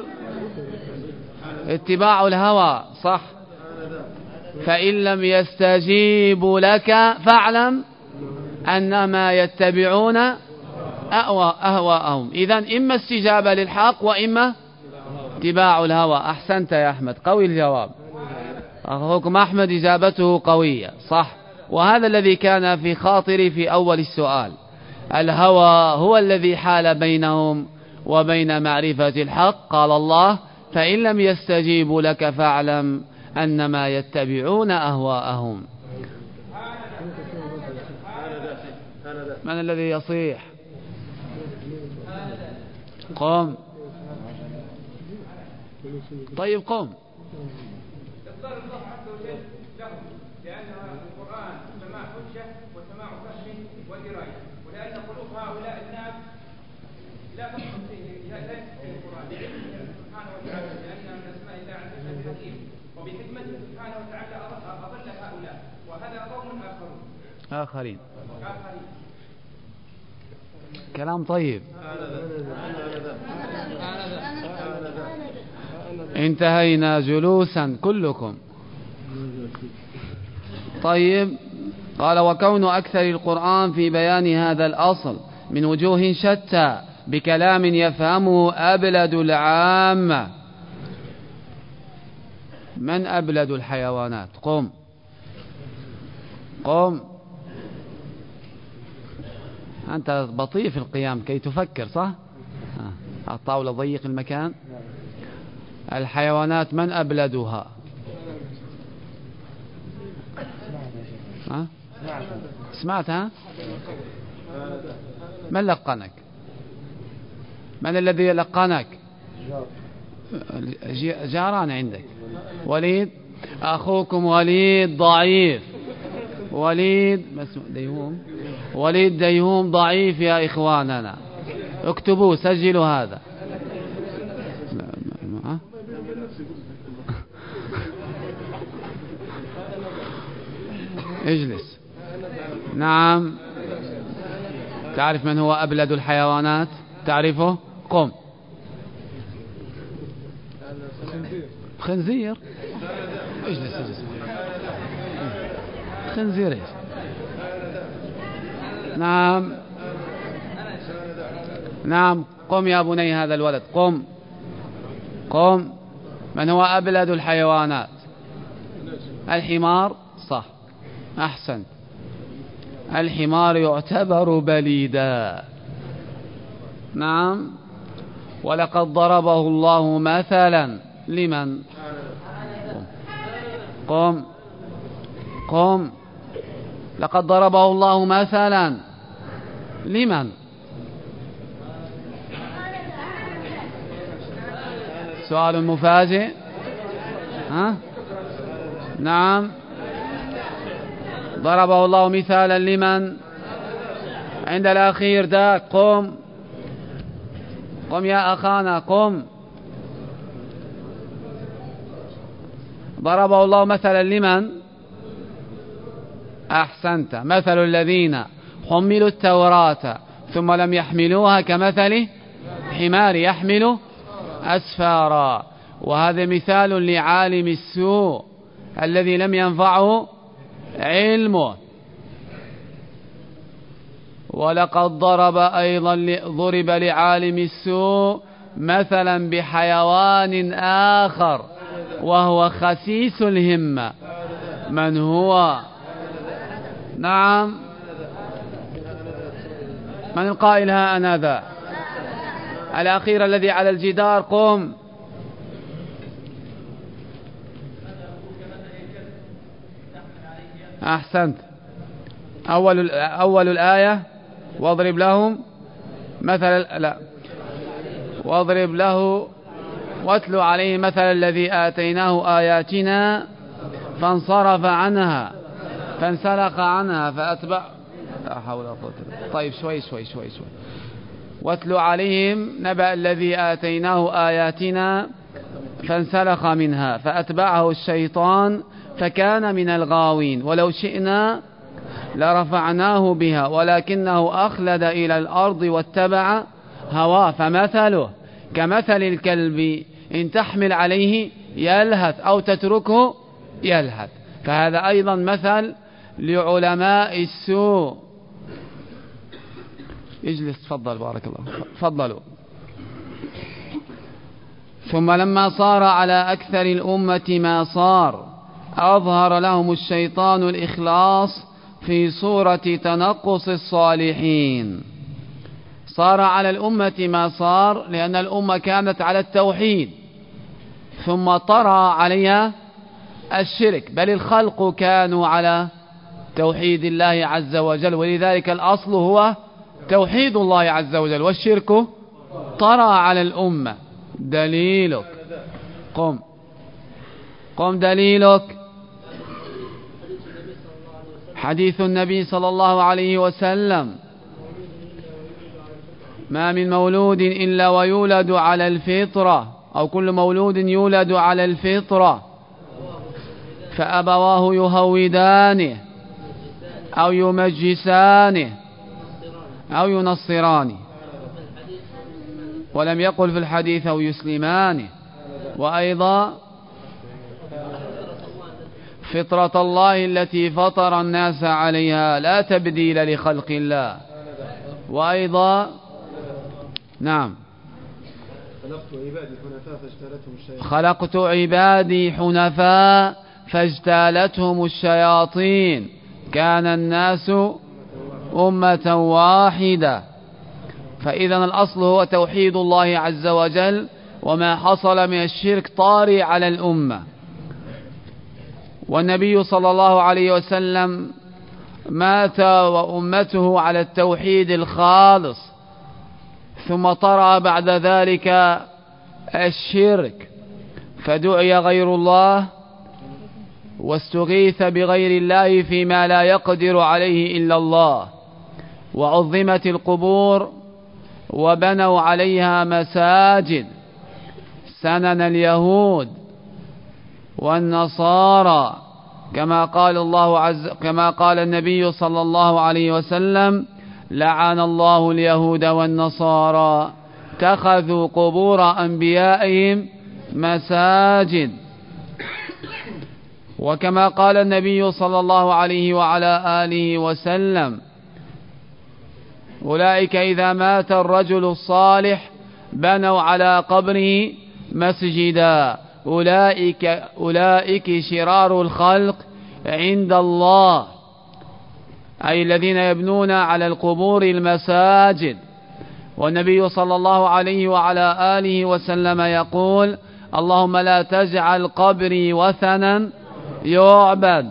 اتباع الهوى، صح. فإن لم يستجيبوا لك فاعلم أنما يتبعون أهواءهم. إذن إما استجابة للحق وإما اتباع الهوى. أحسنت يا أحمد، قوي الجواب. أخوكم أحمد إجابته قوية، صح. وهذا الذي كان في خاطري في أول السؤال. الهوى هو الذي حال بينهم وبين معرفة الحق. قال الله فإن لم يستجيبوا لك فاعلم أنما يتبعون أهواءهم. من الذي يصيح؟ قم. طيب قم. إصدار الله عز وجل لهم لأن القرآن سماع حجة وسماع فهم ودراية، ولأن قلوب هؤلاء الناس لا تفهم فيه، لا يفهم القرآن لعلمه سبحانه وتعالى، لأن من أسماء الله عز وجل الحكيم، وبحكمته سبحانه وتعالى أضل هؤلاء، وهذا قوم آخرين. كلام طيب. انتهينا جلوسا كلكم. طيب، قال وكون أكثر القرآن في بيان هذا الأصل من وجوه شتى بكلام يفهمه أبلد العامة. من أبلد الحيوانات؟ قم قم. أنت بطيء في القيام كي تفكر، صح؟ الطاولة ضيق المكان. الحيوانات من أبلدها؟ سمعتها؟ من لقنك؟ من الذي لقنك؟ جاران عندك. وليد، أخوكم وليد ضعيف. وليد ديهوم. وليد ديهوم ضعيف يا إخواننا، اكتبوا سجلوا هذا. اجلس. نعم، تعرف من هو أبلد الحيوانات؟ تعرفه؟ قم. خنزير. اجلس. خنزير. نعم قم يا بني هذا الولد، قم. من هو أبلد الحيوانات؟ الحمار. صح، أحسنت. الحمار يعتبر بليدا. نعم. ولقد ضربه الله مثلا لمن؟ قم. لقد ضربه الله مثلا لمن؟ سؤال مفاجئ. نعم. ضربه الله مثالا لمن؟ عند الأخير ذاك. قم يا أخانا، قم. ضربه الله مثلا لمن؟ أحسنت. مثل الذين حملوا التوراة ثم لم يحملوها كمثل حمار يحمل أسفارا. وهذا مثال لعالم السوء الذي لم ينفعه علمه. ولقد ضرب لعالم السوء مثلا بحيوان آخر وهو خسيس الهمة. من هو؟ نعم. من القائل ها أنا ذا؟ الأخير الذي على الجدار. قم. أحسنت. أول الآية واضرب لهم واتلو عليه مثل الذي آتيناه آياتنا فانسلخ عنها فأتبع. لا حول ولا قوة. طيب شوي. واتلو عليهم نبأ الذي آتيناه آياتنا فانسلخ منها فأتبعه الشيطان فكان من الغاوين ولو شئنا لرفعناه بها ولكنه أخلد إلى الأرض واتبع هواه فمثله كمثل الكلب إن تحمل عليه يلهث أو تتركه يلهث. فهذا أيضا مثل لعلماء السوء. اجلس تفضل، بارك الله. تفضلوا. ثم لما صار على أكثر الأمة ما صار أظهر لهم الشيطان الإخلاص في صورة تنقص الصالحين. صار على الأمة ما صار لأن الأمة كانت على التوحيد ثم طرأ عليها الشرك، بل الخلق كانوا على توحيد الله عز وجل، ولذلك الأصل هو توحيد الله عز وجل، والشرك طرأ على الأمة. دليلك. قم دليلك. حديث النبي صلى الله عليه وسلم: ما من مولود إلا ويولد على الفطرة، أو كل مولود يولد على الفطرة، فأبواه يهودانه أو يمجسانه أو ينصرانه. ولم يقل في الحديث أو يسلمانه. وأيضا فطرة الله التي فطر الناس عليها لا تبديل لخلق الله. وأيضا نعم خلقت عبادي حنفاء فاجتالتهم الشياطين كان الناس أمة واحدة. فإذا الأصل هو توحيد الله عز وجل، وما حصل من الشرك طارئ على الأمة. والنبي صلى الله عليه وسلم مات وأمته على التوحيد الخالص، ثم طرأ بعد ذلك الشرك، فدعي غير الله واستغيث بغير الله فيما لا يقدر عليه إلا الله، وعظمت القبور وبنوا عليها مساجد سنن اليهود والنصارى، كما قال النبي صلى الله عليه وسلم: لعن الله اليهود والنصارى اتخذوا قبور أنبيائهم مساجد. وكما قال النبي صلى الله عليه وعلى آله وسلم: أولئك إذا مات الرجل الصالح بنوا على قبره مسجدا، أولئك شرار الخلق عند الله، أي الذين يبنون على القبور المساجد. والنبي صلى الله عليه وعلى آله وسلم يقول: اللهم لا تجعل قبري وثنا يعبد.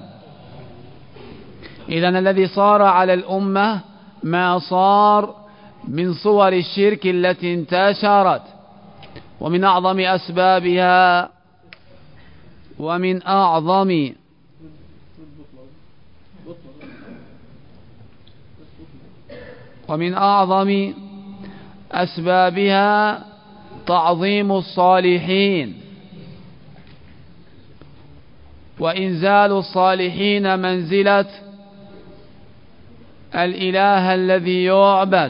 إذن الذي صار على الأمة ما صار من صور الشرك التي انتشرت، ومن أعظم أسبابها ومن أعظم أسبابها تعظيم الصالحين وإنزال الصالحين منزلة الإله الذي يعبد،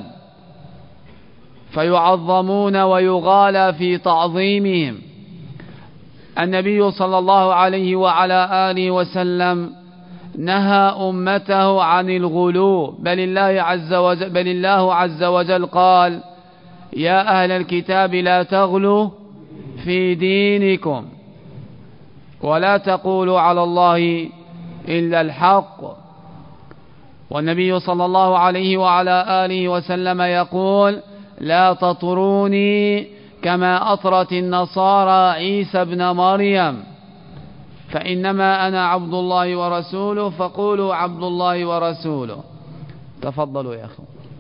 فيعظمون ويغالى في تعظيمهم. النبي صلى الله عليه وعلى آله وسلم نهى أمته عن الغلو، بل الله عز وجل قال: يا أهل الكتاب لا تغلوا في دينكم ولا تقولوا على الله إلا الحق. والنبي صلى الله عليه وعلى آله وسلم يقول: لا تطروني كما أطرت النصارى عيسى بن مريم، فإنما أنا عبد الله ورسوله فقولوا عبد الله ورسوله. تفضلوا يا أخو.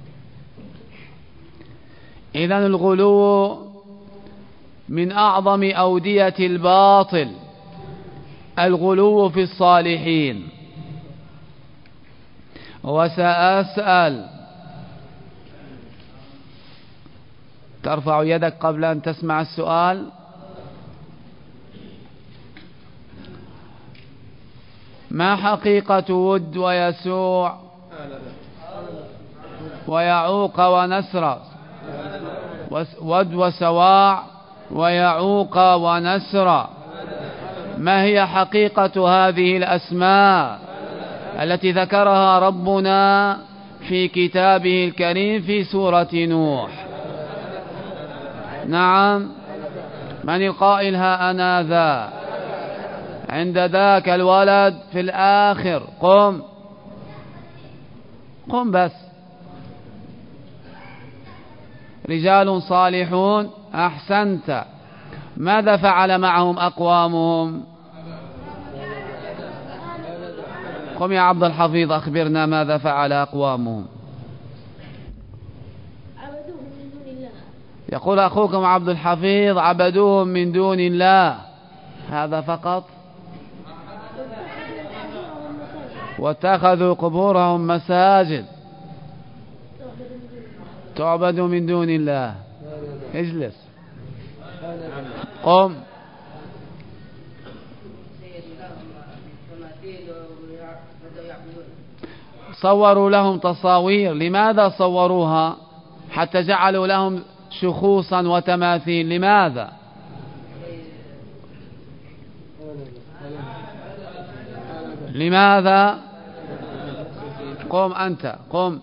إذن الغلو من أعظم أودية الباطل، الغلو في الصالحين. وسأسأل، ترفع يدك قبل أن تسمع السؤال. ما حقيقة ود ويسوع ويعوق ونسر؟ ود وسواع ويعوق ونسر، ما هي حقيقة هذه الأسماء التي ذكرها ربنا في كتابه الكريم في سورة نوح؟ نعم، من القائل ها أنا ذا عند ذاك الولد في الآخر؟ قم بس. رجال صالحون، أحسنت. ماذا فعل معهم أقوامهم؟ قم يا عبد الحفيظ، أخبرنا ماذا فعل أقوامهم. عبدوهم من دون الله. يقول أخوكم عبد الحفيظ: عبدوهم من دون الله. هذا فقط؟ واتخذوا قبورهم مساجد تعبد من دون الله. اجلس، قم. صوروا لهم تصاوير. لماذا صوروها؟ حتى جعلوا لهم شخوصا وتماثيل. لماذا؟ لماذا؟ قم أنت، قم.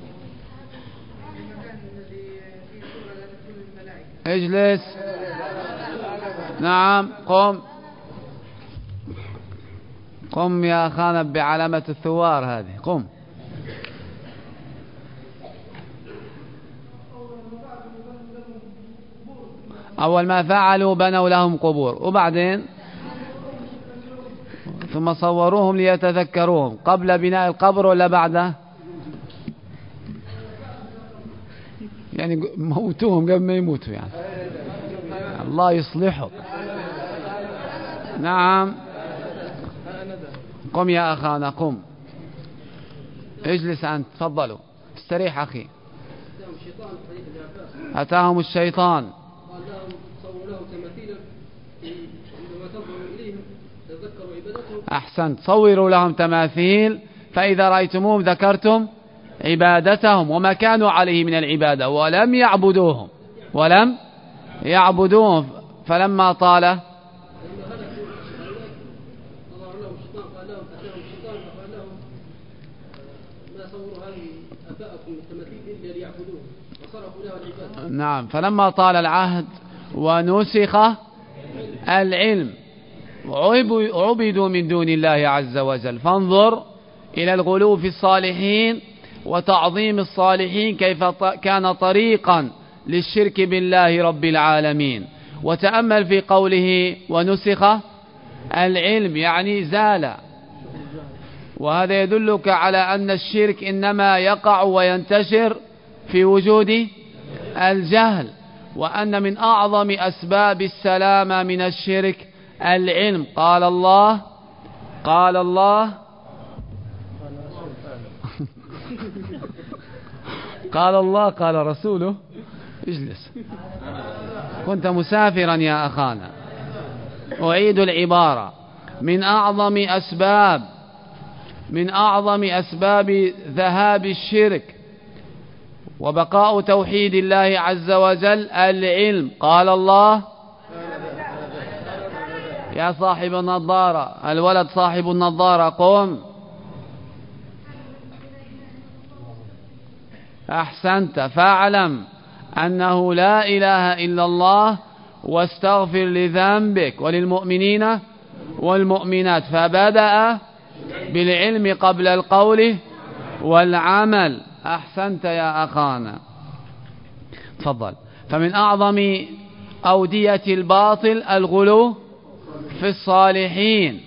اجلس. نعم، قم. قم يا أخانا بعلامة الثوار هذه. قم. أول ما فعلوا بنوا لهم قبور، وبعدين ثم صوروهم ليتذكروهم. قبل بناء القبر ولا بعده؟ يعني موتوهم قبل ما يموتوا يعني. الله يصلحك. نعم، قم يا أخانا، قم. اجلس أنت، تفضلوا. استريح أخي. أتاهم الشيطان أحسنت. صوروا لهم تماثيل، فإذا رأيتموهم ذكرتم عبادتهم وما كانوا عليه من العبادة، ولم يعبدوهم. فلما طال نعم، فلما طال العهد ونسخ العلم عبدوا من دون الله عز وجل. فانظر إلى الغلو في الصالحين وتعظيم الصالحين كيف كان طريقا للشرك بالله رب العالمين. وتأمل في قوله ونسخ العلم، يعني زال، وهذا يدلك على أن الشرك إنما يقع وينتشر في وجود الجهل، وأن من أعظم أسباب السلامة من الشرك العلم. قال الله قال رسوله. اجلس، كنت مسافرا يا أخانا. أعيد العبارة: من أعظم أسباب ذهاب الشرك وبقاء توحيد الله عز وجل العلم. قال الله. يا صاحب النظارة، الولد صاحب النظارة، قم. أحسنت. فاعلم أنه لا إله إلا الله واستغفر لذنبك وللمؤمنين والمؤمنات. فبدأ بالعلم قبل القول والعمل. أحسنت يا أخانا، تفضل. فمن أعظم أودية الباطل الغلو في الصالحين.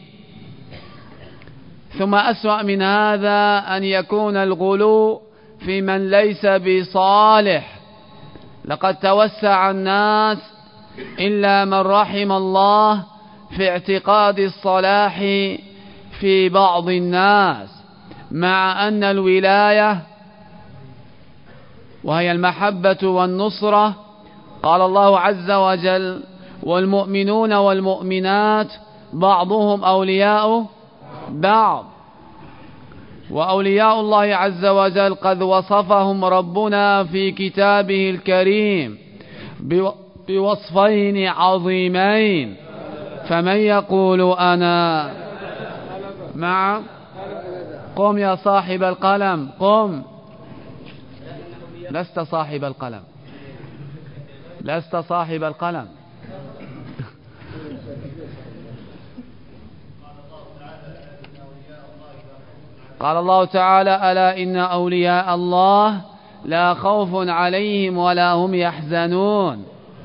ثم أسوأ من هذا أن يكون الغلو في من ليس بصالح. لقد توسع الناس إلا من رحم الله في اعتقاد الصلاح في بعض الناس، مع أن الولاية وهي المحبة والنصرة، قال الله عز وجل: والمؤمنون والمؤمنات بعضهم أولياء بعض. وأولياء الله عز وجل قد وصفهم ربنا في كتابه الكريم بوصفين عظيمين. فمن يقول أنا مع قم يا صاحب القلم، قم. لست صاحب القلم، لست صاحب القلم. قال الله تعالى: ألا إن أولياء الله لا خوف عليهم ولا هم يحزنون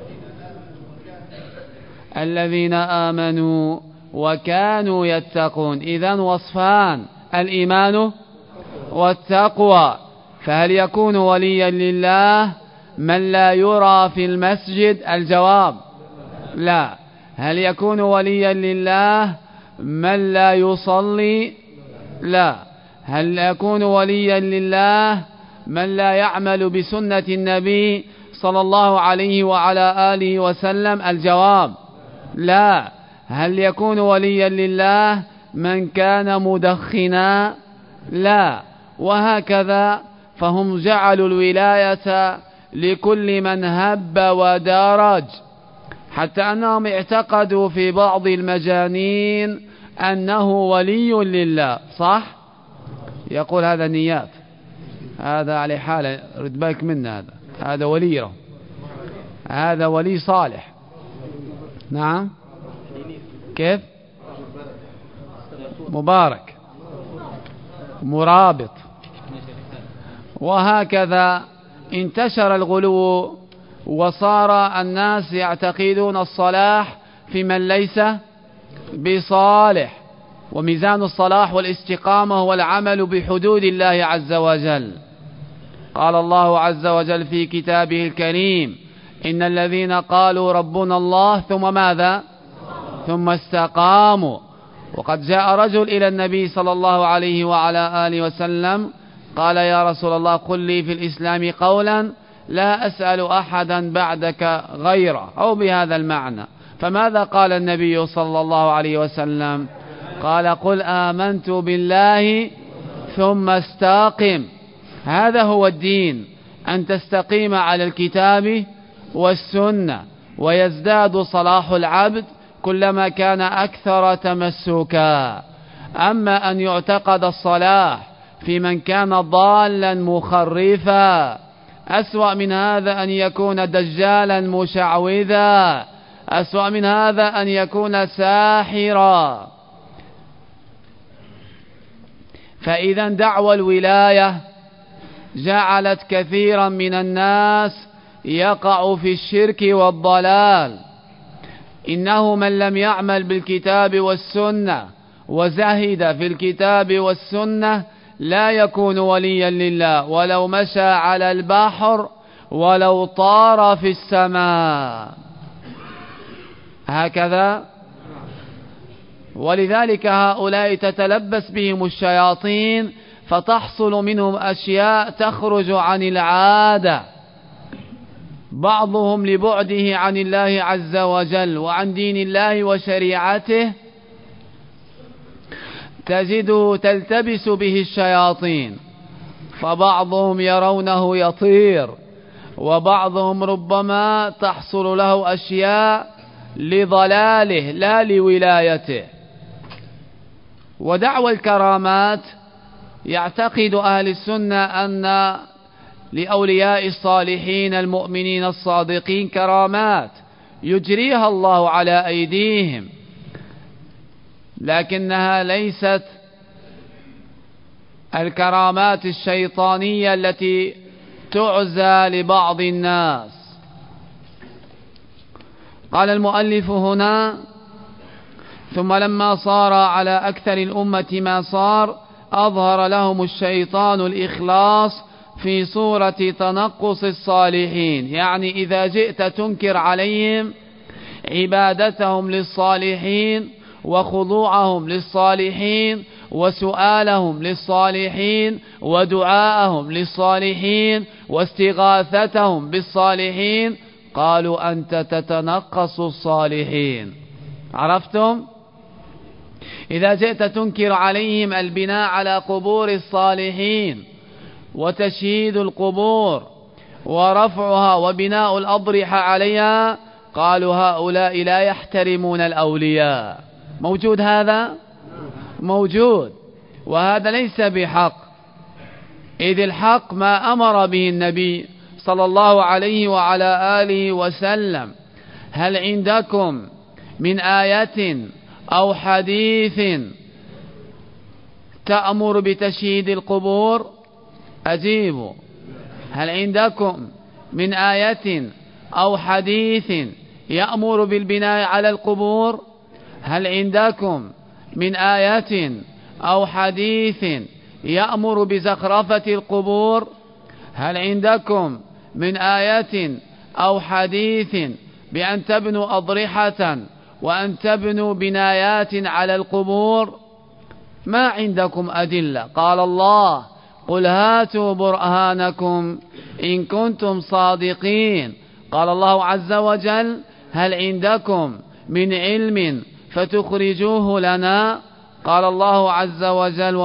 الذين آمنوا وكانوا يتقون. إذن وصفان: الإيمان والتقوى. فهل يكون وليا لله من لا يرى في المسجد؟ الجواب: لا. هل يكون وليا لله من لا يصلي؟ لا. هل يكون وليا لله من لا يعمل بسنة النبي صلى الله عليه وعلى آله وسلم؟ الجواب: لا. هل يكون وليا لله من كان مدخنا؟ لا. وهكذا، فهم جعلوا الولاية لكل من هب ودرج، حتى أنهم اعتقدوا في بعض المجانين أنه ولي لله. صح؟ يقول هذا نيات، هذا على حالة، رد بالك منه، هذا ولي، هذا ولي صالح. نعم، كيف؟ مبارك، مرابط. وهكذا انتشر الغلو، وصار الناس يعتقدون الصلاح في من ليس بصالح. وميزان الصلاح والاستقامة هو العمل بحدود الله عز وجل. قال الله عز وجل في كتابه الكريم: إن الذين قالوا ربنا الله ثم ماذا؟ ثم استقاموا. وقد جاء رجل إلى النبي صلى الله عليه وعلى آله وسلم قال: يا رسول الله، قل لي في الإسلام قولا لا أسأل أحدا بعدك غيره، أو بهذا المعنى. فماذا قال النبي صلى الله عليه وسلم؟ قال: قل آمنت بالله ثم استقم. هذا هو الدين، أن تستقيم على الكتاب والسنة، ويزداد صلاح العبد كلما كان أكثر تمسكا. أما أن يعتقد الصلاح في من كان ضالا مخرفا، أسوأ من هذا أن يكون دجالا مشعوذا، أسوأ من هذا أن يكون ساحرا. فإذا دعوى الولاية جعلت كثيرا من الناس يقع في الشرك والضلال. إنه من لم يعمل بالكتاب والسنة وزهد في الكتاب والسنة لا يكون وليا لله، ولو مشى على البحر ولو طار في السماء. هكذا. ولذلك هؤلاء تتلبس بهم الشياطين فتحصل منهم أشياء تخرج عن العادة، بعضهم لبعده عن الله عز وجل وعن دين الله وشريعته تجد تلتبس به الشياطين، فبعضهم يرونه يطير، وبعضهم ربما تحصل له أشياء لضلاله لا لولايته. ودعوى الكرامات يعتقد أهل السنة أن لأولياء الصالحين المؤمنين الصادقين كرامات يجريها الله على أيديهم، لكنها ليست الكرامات الشيطانية التي تعزى لبعض الناس. قال المؤلف هنا: ثم لما صار على أكثر الأمة ما صار أظهر لهم الشيطان الإخلاص في صورة تنقص الصالحين. يعني إذا جئت تنكر عليهم عبادتهم للصالحين وخضوعهم للصالحين وسؤالهم للصالحين ودعاءهم للصالحين واستغاثتهم بالصالحين، قالوا أنت تتنقص الصالحين. عرفتم؟ إذا جئت تنكر عليهم البناء على قبور الصالحين وتشييد القبور ورفعها وبناء الأضرحة عليها، قالوا هؤلاء لا يحترمون الأولياء. موجود هذا؟ موجود. وهذا ليس بحق، إذ الحق ما أمر به النبي صلى الله عليه وعلى آله وسلم: هل عندكم من آية أو حديث تأمر بتشييد القبور؟ أجيبوا. هل عندكم من آية أو حديث يأمر بالبناء على القبور؟ هل عندكم من آية أو حديث يأمر بزخرفة القبور؟ هل عندكم من آية أو حديث بأن تبنوا أضرحة وأن تبنوا بنايات على القبور؟ ما عندكم أدلة. قال الله: قل هاتوا برهانكم إن كنتم صادقين. قال الله عز وجل: هل عندكم من علم فتخرجوه لنا؟ قال الله عز وجل: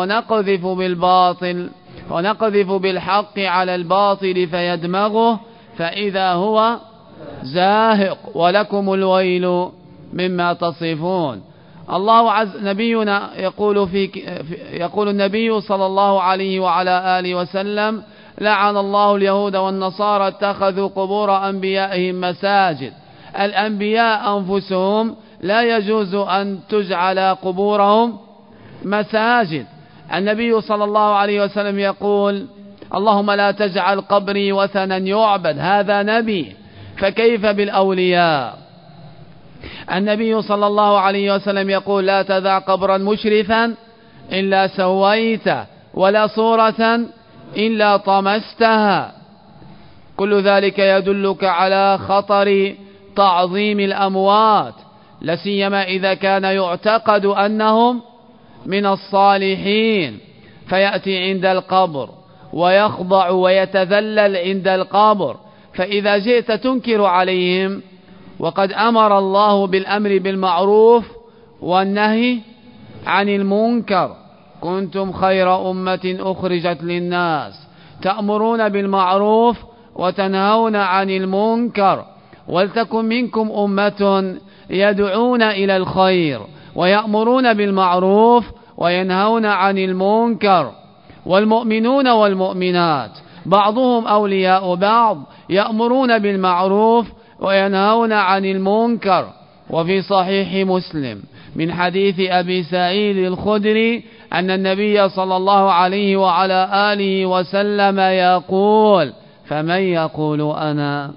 ونقذف بالحق على الباطل فيدمغه فإذا هو زاهق ولكم الويل مما تصفون. نبينا يقول النبي صلى الله عليه وعلى آله وسلم: لعن الله اليهود والنصارى اتخذوا قبور أنبيائهم مساجد. الأنبياء أنفسهم لا يجوز أن تجعل قبورهم مساجد. النبي صلى الله عليه وسلم يقول: اللهم لا تجعل قبري وثنا يعبد. هذا نبي، فكيف بالأولياء؟ النبي صلى الله عليه وسلم يقول: لا تذع قبرا مشرفا إلا سويته ولا صورة إلا طمستها. كل ذلك يدلك على خطر تعظيم الأموات، لسيما إذا كان يعتقد أنهم من الصالحين، فيأتي عند القبر ويخضع ويتذلل عند القبر. فإذا جئت تنكر عليهم وقد أمر الله بالأمر بالمعروف والنهي عن المنكر: كنتم خير أمة أخرجت للناس تأمرون بالمعروف وتنهون عن المنكر، ولتكن منكم أمة يدعون إلى الخير ويأمرون بالمعروف وينهون عن المنكر. والمؤمنون والمؤمنات بعضهم أولياء بعض، يأمرون بالمعروف وينهون عن المنكر. وفي صحيح مسلم من حديث أبي سعيد الخدري أن النبي صلى الله عليه وعلى آله وسلم يقول: فمن يقول أنا؟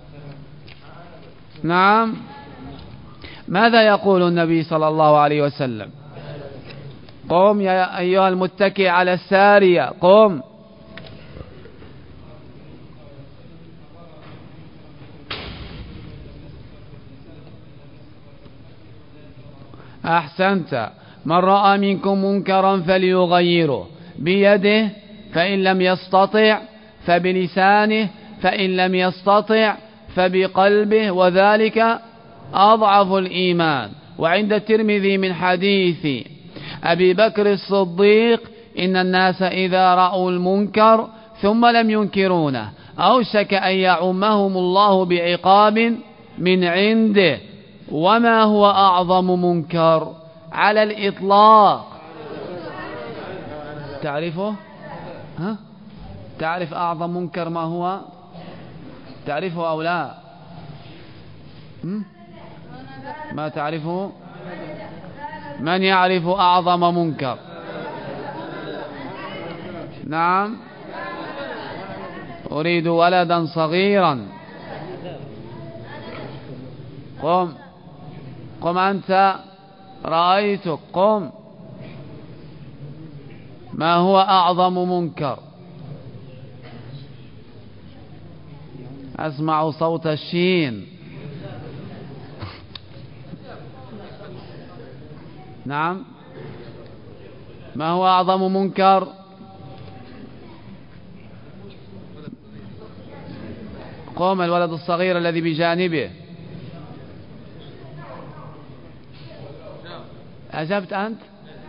نعم، ماذا يقول النبي صلى الله عليه وسلم؟ قم يا أيها المتكئ على السارية، قم. أحسنت. من رأى منكم منكرا فليغيره بيده، فإن لم يستطع فبلسانه، فإن لم يستطع فبقلبه، وذلك أضعف الإيمان. وعند الترمذي من حديث أبي بكر الصديق: إن الناس إذا رأوا المنكر ثم لم ينكرونه أوشك أن يعمهم الله بعقاب من عنده. وما هو أعظم منكر على الإطلاق؟ تعرفه؟ ها؟ تعرف أعظم منكر ما هو؟ تعرفه أو لا؟ ما تعرفه؟ من يعرف أعظم منكر؟ نعم، أريد ولدا صغيرا. قم قم أنت، رأيتك، قم. ما هو أعظم منكر؟ أسمع صوت الشين. نعم، ما هو أعظم منكر؟ قم الولد الصغير الذي بجانبه. أجبت أنت؟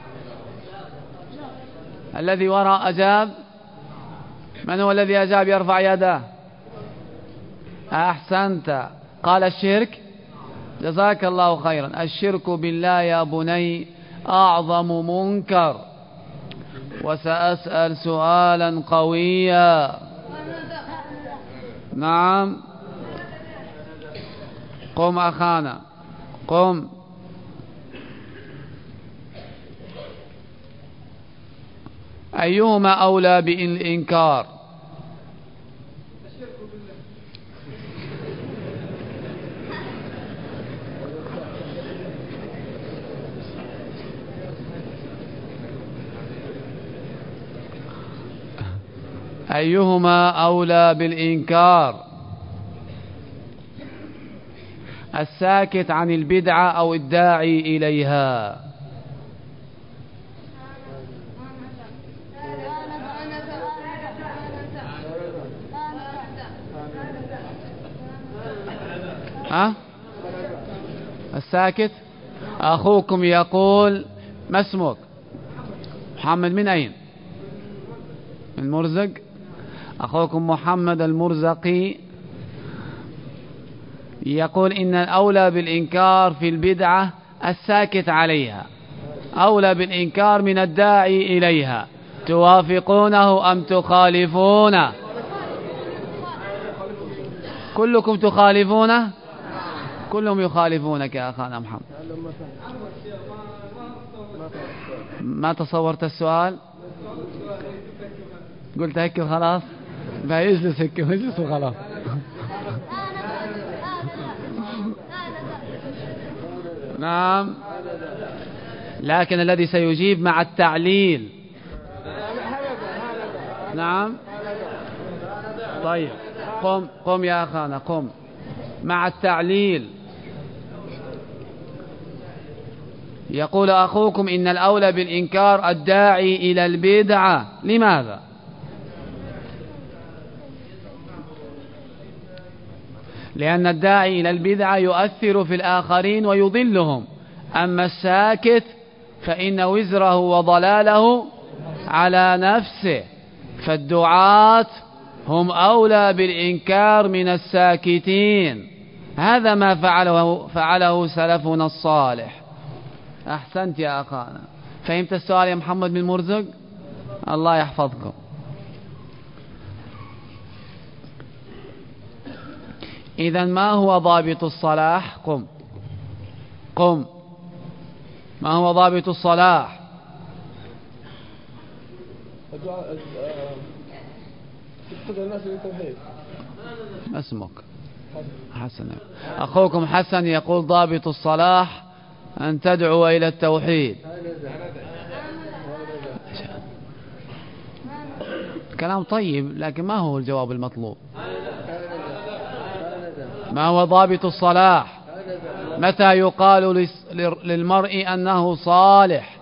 الذي وراء أجاب. من هو الذي أجاب؟ يرفع يده. أحسنت. قال الشرك. جزاك الله خيرا. الشرك بالله يا بني أعظم منكر. وسأسأل سؤالا قويا. نعم، قم أخانا، قم. أيهما أولى بالإنكار؟ أيهما أولى بالإنكار؟ الساكت عن البدعة أو الداعي إليها؟ الساكت. أخوكم يقول: ما اسمك؟ محمد. من أين؟ من مرزق. أخوكم محمد المرزقي يقول إن الأولى بالإنكار في البدعة الساكت عليها، أولى بالإنكار من الداعي إليها. توافقونه أم تخالفونه؟ كلكم تخالفونه؟ كلهم يخالفونك يا أخانا محمد. ما تصورت السؤال؟ قلت هيك وخلاص؟ بيجلس هيك ويجلس وخلاص. نعم، لكن الذي سيجيب مع التعليل. نعم، طيب، قم يا أخانا، قم مع التعليل. يقول أخوكم إن الأولى بالإنكار الداعي إلى البدعة. لماذا؟ لأن الداعي إلى البدعة يؤثر في الآخرين ويضلهم، أما الساكت فإن وزره وضلاله على نفسه. فالدعاة هم أولى بالإنكار من الساكتين. هذا ما فعله سلفنا الصالح. أحسنت يا أخانا. فهمت السؤال يا محمد بن مرزق؟ الله يحفظكم. إذا ما هو ضابط الصلاح؟ قم. ما هو ضابط الصلاح؟ ما اسمك؟ حسن. أخوكم حسن يقول ضابط الصلاح أن تدعو إلى التوحيد. كلام طيب، لكن ما هو الجواب المطلوب؟ ما هو ضابط الصلاح؟ متى يقال للمرء أنه صالح؟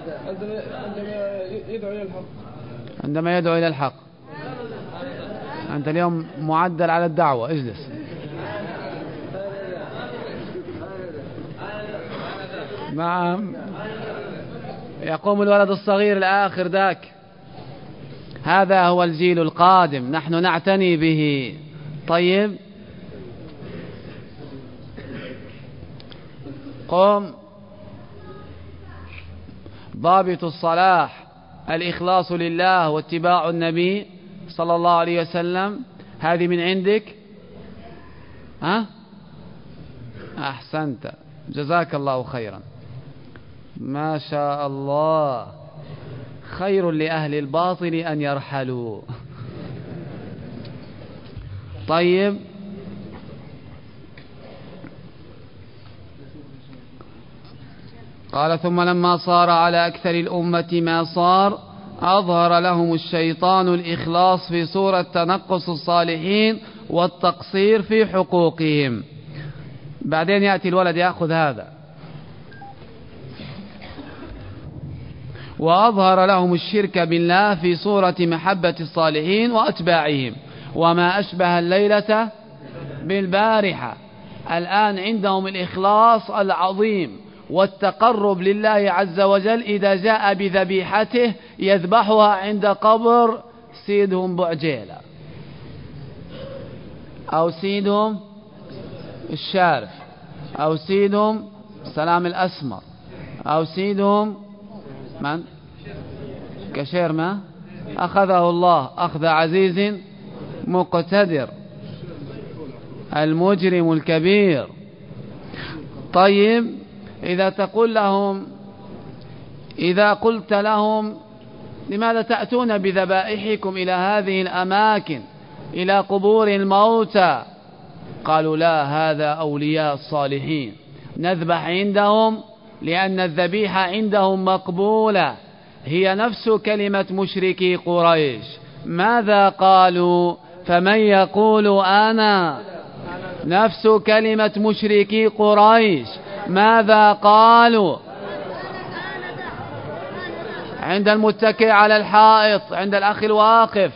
عندما يدعو إلى الحق. أنت اليوم معدل على الدعوة، اجلس. نعم. يقوم الولد الصغير الآخر ذاك. هذا هو الجيل القادم، نحن نعتني به. طيب، قم. ضابط الصلاح الإخلاص لله واتباع النبي صلى الله عليه وسلم. هذه من عندك؟ أحسنت، جزاك الله خيرا. ما شاء الله، خير لأهل الباطل أن يرحلوا. طيب، قال ثم لما صار على أكثر الأمة ما صار أظهر لهم الشيطان الإخلاص في صورة تنقص الصالحين والتقصير في حقوقهم. بعدين يأتي الولد يأخذ هذا. وأظهر لهم الشرك بالله في صورة محبة الصالحين وأتباعهم، وما أشبه الليلة بالبارحة. الآن عندهم الإخلاص العظيم والتقرب لله عز وجل إذا جاء بذبيحته يذبحها عند قبر سيدهم بعجيلة أو سيدهم الشارف أو سيدهم سلام الأسمر أو سيدهم من؟ كشير ما أخذه الله أخذ عزيز مقتدر، المجرم الكبير. طيب، إذا قلت لهم لماذا تأتون بذبائحكم إلى هذه الأماكن إلى قبور الموتى؟ قالوا لا، هذا أولياء الصالحين نذبح عندهم لأن الذبيحة عندهم مقبولة. هي نفس كلمة مشركي قريش. ماذا قالوا؟ فمن يقول أنا. نفس كلمة مشركي قريش. ماذا قالوا؟ عند المتكئ على الحائط، عند الأخ الواقف.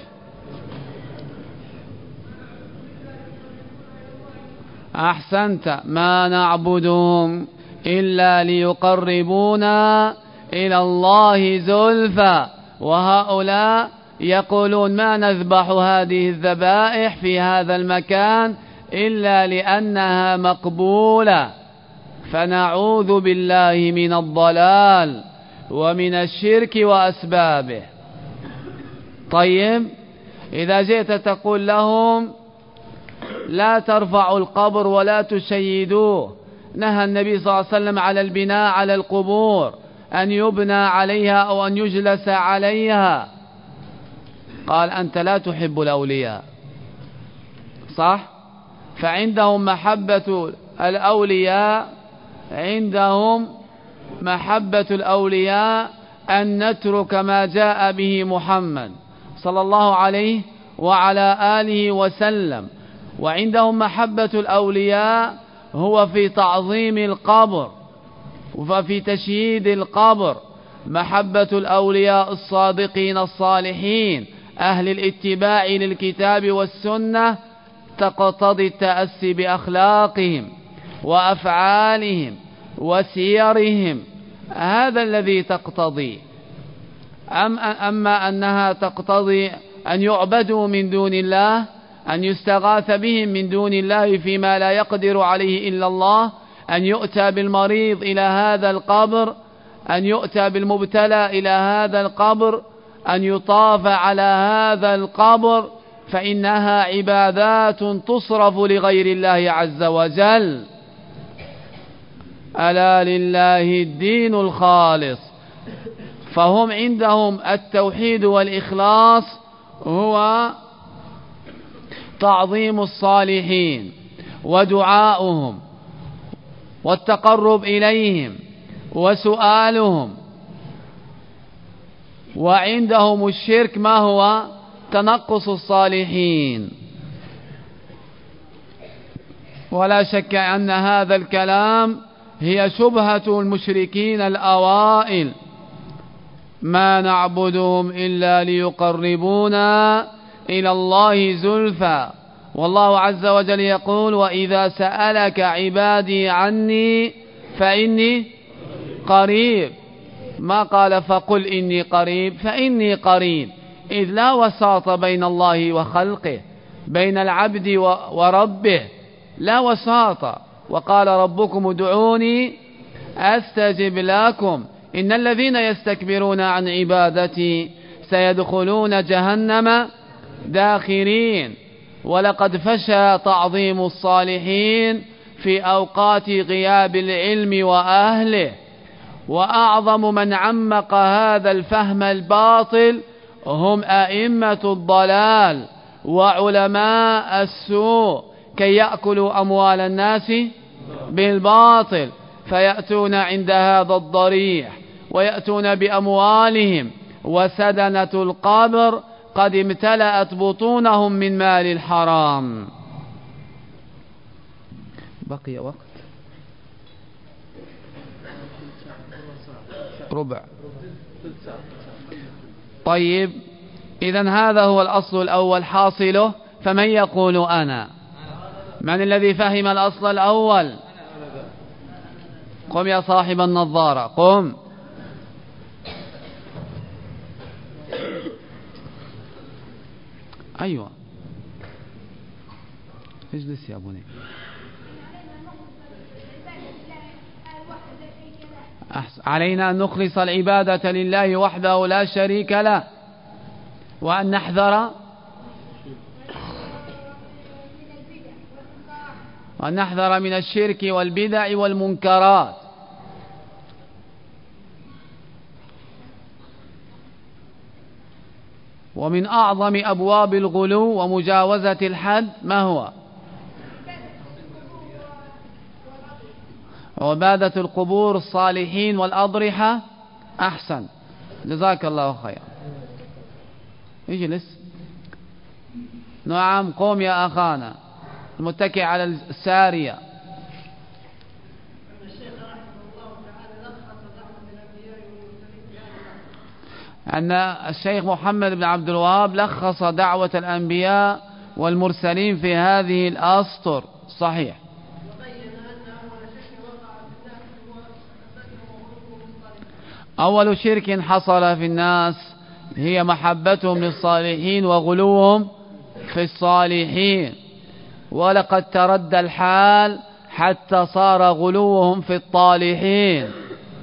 أحسنت. ما نعبدهم إلا ليقربونا إلى الله زلفى. وهؤلاء يقولون ما نذبح هذه الذبائح في هذا المكان إلا لأنها مقبولة. فنعوذ بالله من الضلال ومن الشرك وأسبابه. طيب، إذا جئت تقول لهم لا ترفعوا القبر ولا تشيدوه، نهى النبي صلى الله عليه وسلم على البناء على القبور، أن يبنى عليها أو أن يجلس عليها. قال أنت لا تحب الأولياء، صح؟ فعندهم محبة الأولياء، عندهم محبة الأولياء أن نترك ما جاء به محمد صلى الله عليه وعلى آله وسلم. وعندهم محبة الأولياء هو في تعظيم القبر وفي تشييد القبر. محبة الأولياء الصادقين الصالحين أهل الاتباع للكتاب والسنة تقتضي التأسي بأخلاقهم وأفعالهم وسيرهم. هذا الذي تقتضي. أما أنها تقتضي أن يعبدوا من دون الله، أن يستغاث بهم من دون الله فيما لا يقدر عليه إلا الله، أن يؤتى بالمريض إلى هذا القبر، أن يؤتى بالمبتلى إلى هذا القبر، أن يطاف على هذا القبر، فإنها عبادات تصرف لغير الله عز وجل. ألا لله الدين الخالص. فهم عندهم التوحيد والإخلاص هو تعظيم الصالحين ودعاؤهم والتقرب إليهم وسؤالهم. وعندهم الشرك ما هو؟ تنقص الصالحين. ولا شك أن هذا الكلام هي شبهة المشركين الأوائل، ما نعبدهم إلا ليقربونا إلى الله زلفى. والله عز وجل يقول: وإذا سألك عبادي عني فإني قريب. ما قال فقل إني قريب، فإني قريب، إذ لا وساط بين الله وخلقه، بين العبد وربه لا وساط. وقال ربكم ادعوني أستجب لكم إن الذين يستكبرون عن عبادتي سيدخلون جهنم داخرين. ولقد فشى تعظيم الصالحين في أوقات غياب العلم وأهله. وأعظم من عمق هذا الفهم الباطل هم أئمة الضلال وعلماء السوء، كي يأكلوا أموال الناس بالباطل، فيأتون عند هذا الضريح ويأتون بأموالهم، وسدنة القبر قد امتلأت بطونهم من مال الحرام. بقي وقت ربع. طيب، إذن هذا هو الأصل الأول حاصله. فمن يقول أنا؟ من الذي فهم الأصل الأول؟ قم يا صاحب النظارة، قم. أيوة، اجلس يا بني. علينا أن نخلص العبادة لله وحده لا شريك له، وأن نحذر من الشرك والبدع والمنكرات. ومن أعظم أبواب الغلو ومجاوزة الحد ما هو؟ عبادة القبور الصالحين والأضرحة. أحسن، جزاك الله خيرا. اجلس. نعم، قوم يا أخانا المتكئ على السارية. أن الشيخ محمد بن عبد الوهاب لخص دعوة الأنبياء والمرسلين في هذه الأسطر. صحيح. أول شرك حصل في الناس هي محبتهم للصالحين وغلوهم في الصالحين، ولقد تردى الحال حتى صار غلوهم في الطالحين،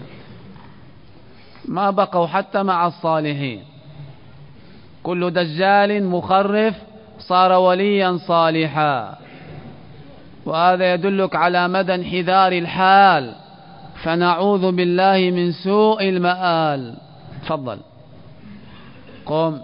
ما بقوا حتى مع الصالحين. كل دجال مخرف صار وليا صالحا، وهذا يدلك على مدى انحدار الحال، فنعوذ بالله من سوء المآل. تفضل، قم.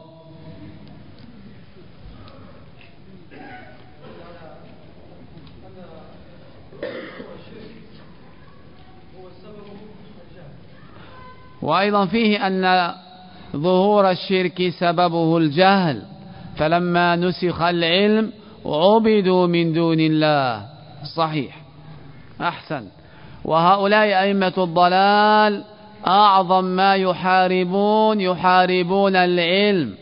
وأيضا فيه أن ظهور الشرك سببه الجهل، فلما نسخ العلم عبدوا من دون الله. صحيح، أحسن. وهؤلاء أئمة الضلال أعظم ما يحاربون العلم،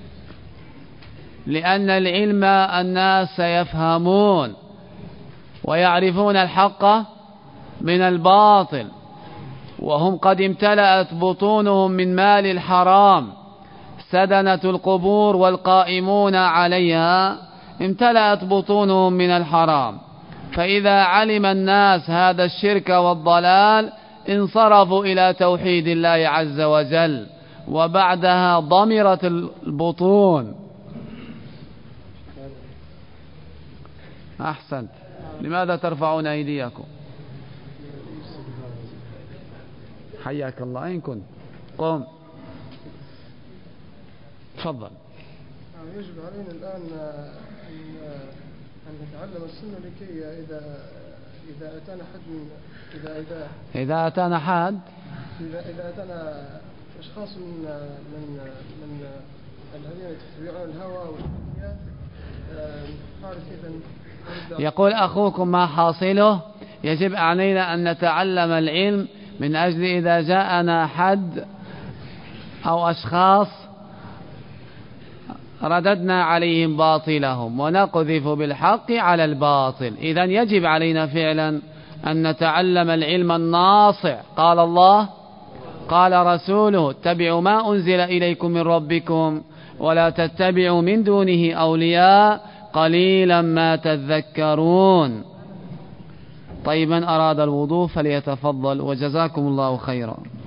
لأن العلم الناس يفهمون ويعرفون الحق من الباطل، وهم قد امتلأت بطونهم من مال الحرام، سدنة القبور والقائمون عليها امتلأت بطونهم من الحرام، فإذا علم الناس هذا الشرك والضلال انصرفوا إلى توحيد الله عز وجل، وبعدها ضمرت البطون. أحسنت. لماذا ترفعون أيديكم؟ حياك الله. أين كنت؟ قم. تفضل. يجب علينا الآن أن نتعلم السنة لكي إذا أتانا حد إذا أتانا حد إذا أتانا أشخاص من الذين يتبعون الهوى والدنيا نعرف إذا. يقول أخوكم ما حاصله؟ يجب علينا أن نتعلم العلم من أجل إذا جاءنا حد أو أشخاص رددنا عليهم باطلهم ونقذف بالحق على الباطل. إذن يجب علينا فعلا أن نتعلم العلم الناصع. قال الله قال رسوله اتبعوا ما أنزل إليكم من ربكم ولا تتبعوا من دونه أولياء قليلا ما تذكرون. طيب، من أراد الوضوء فليتفضل، وجزاكم الله خيرا.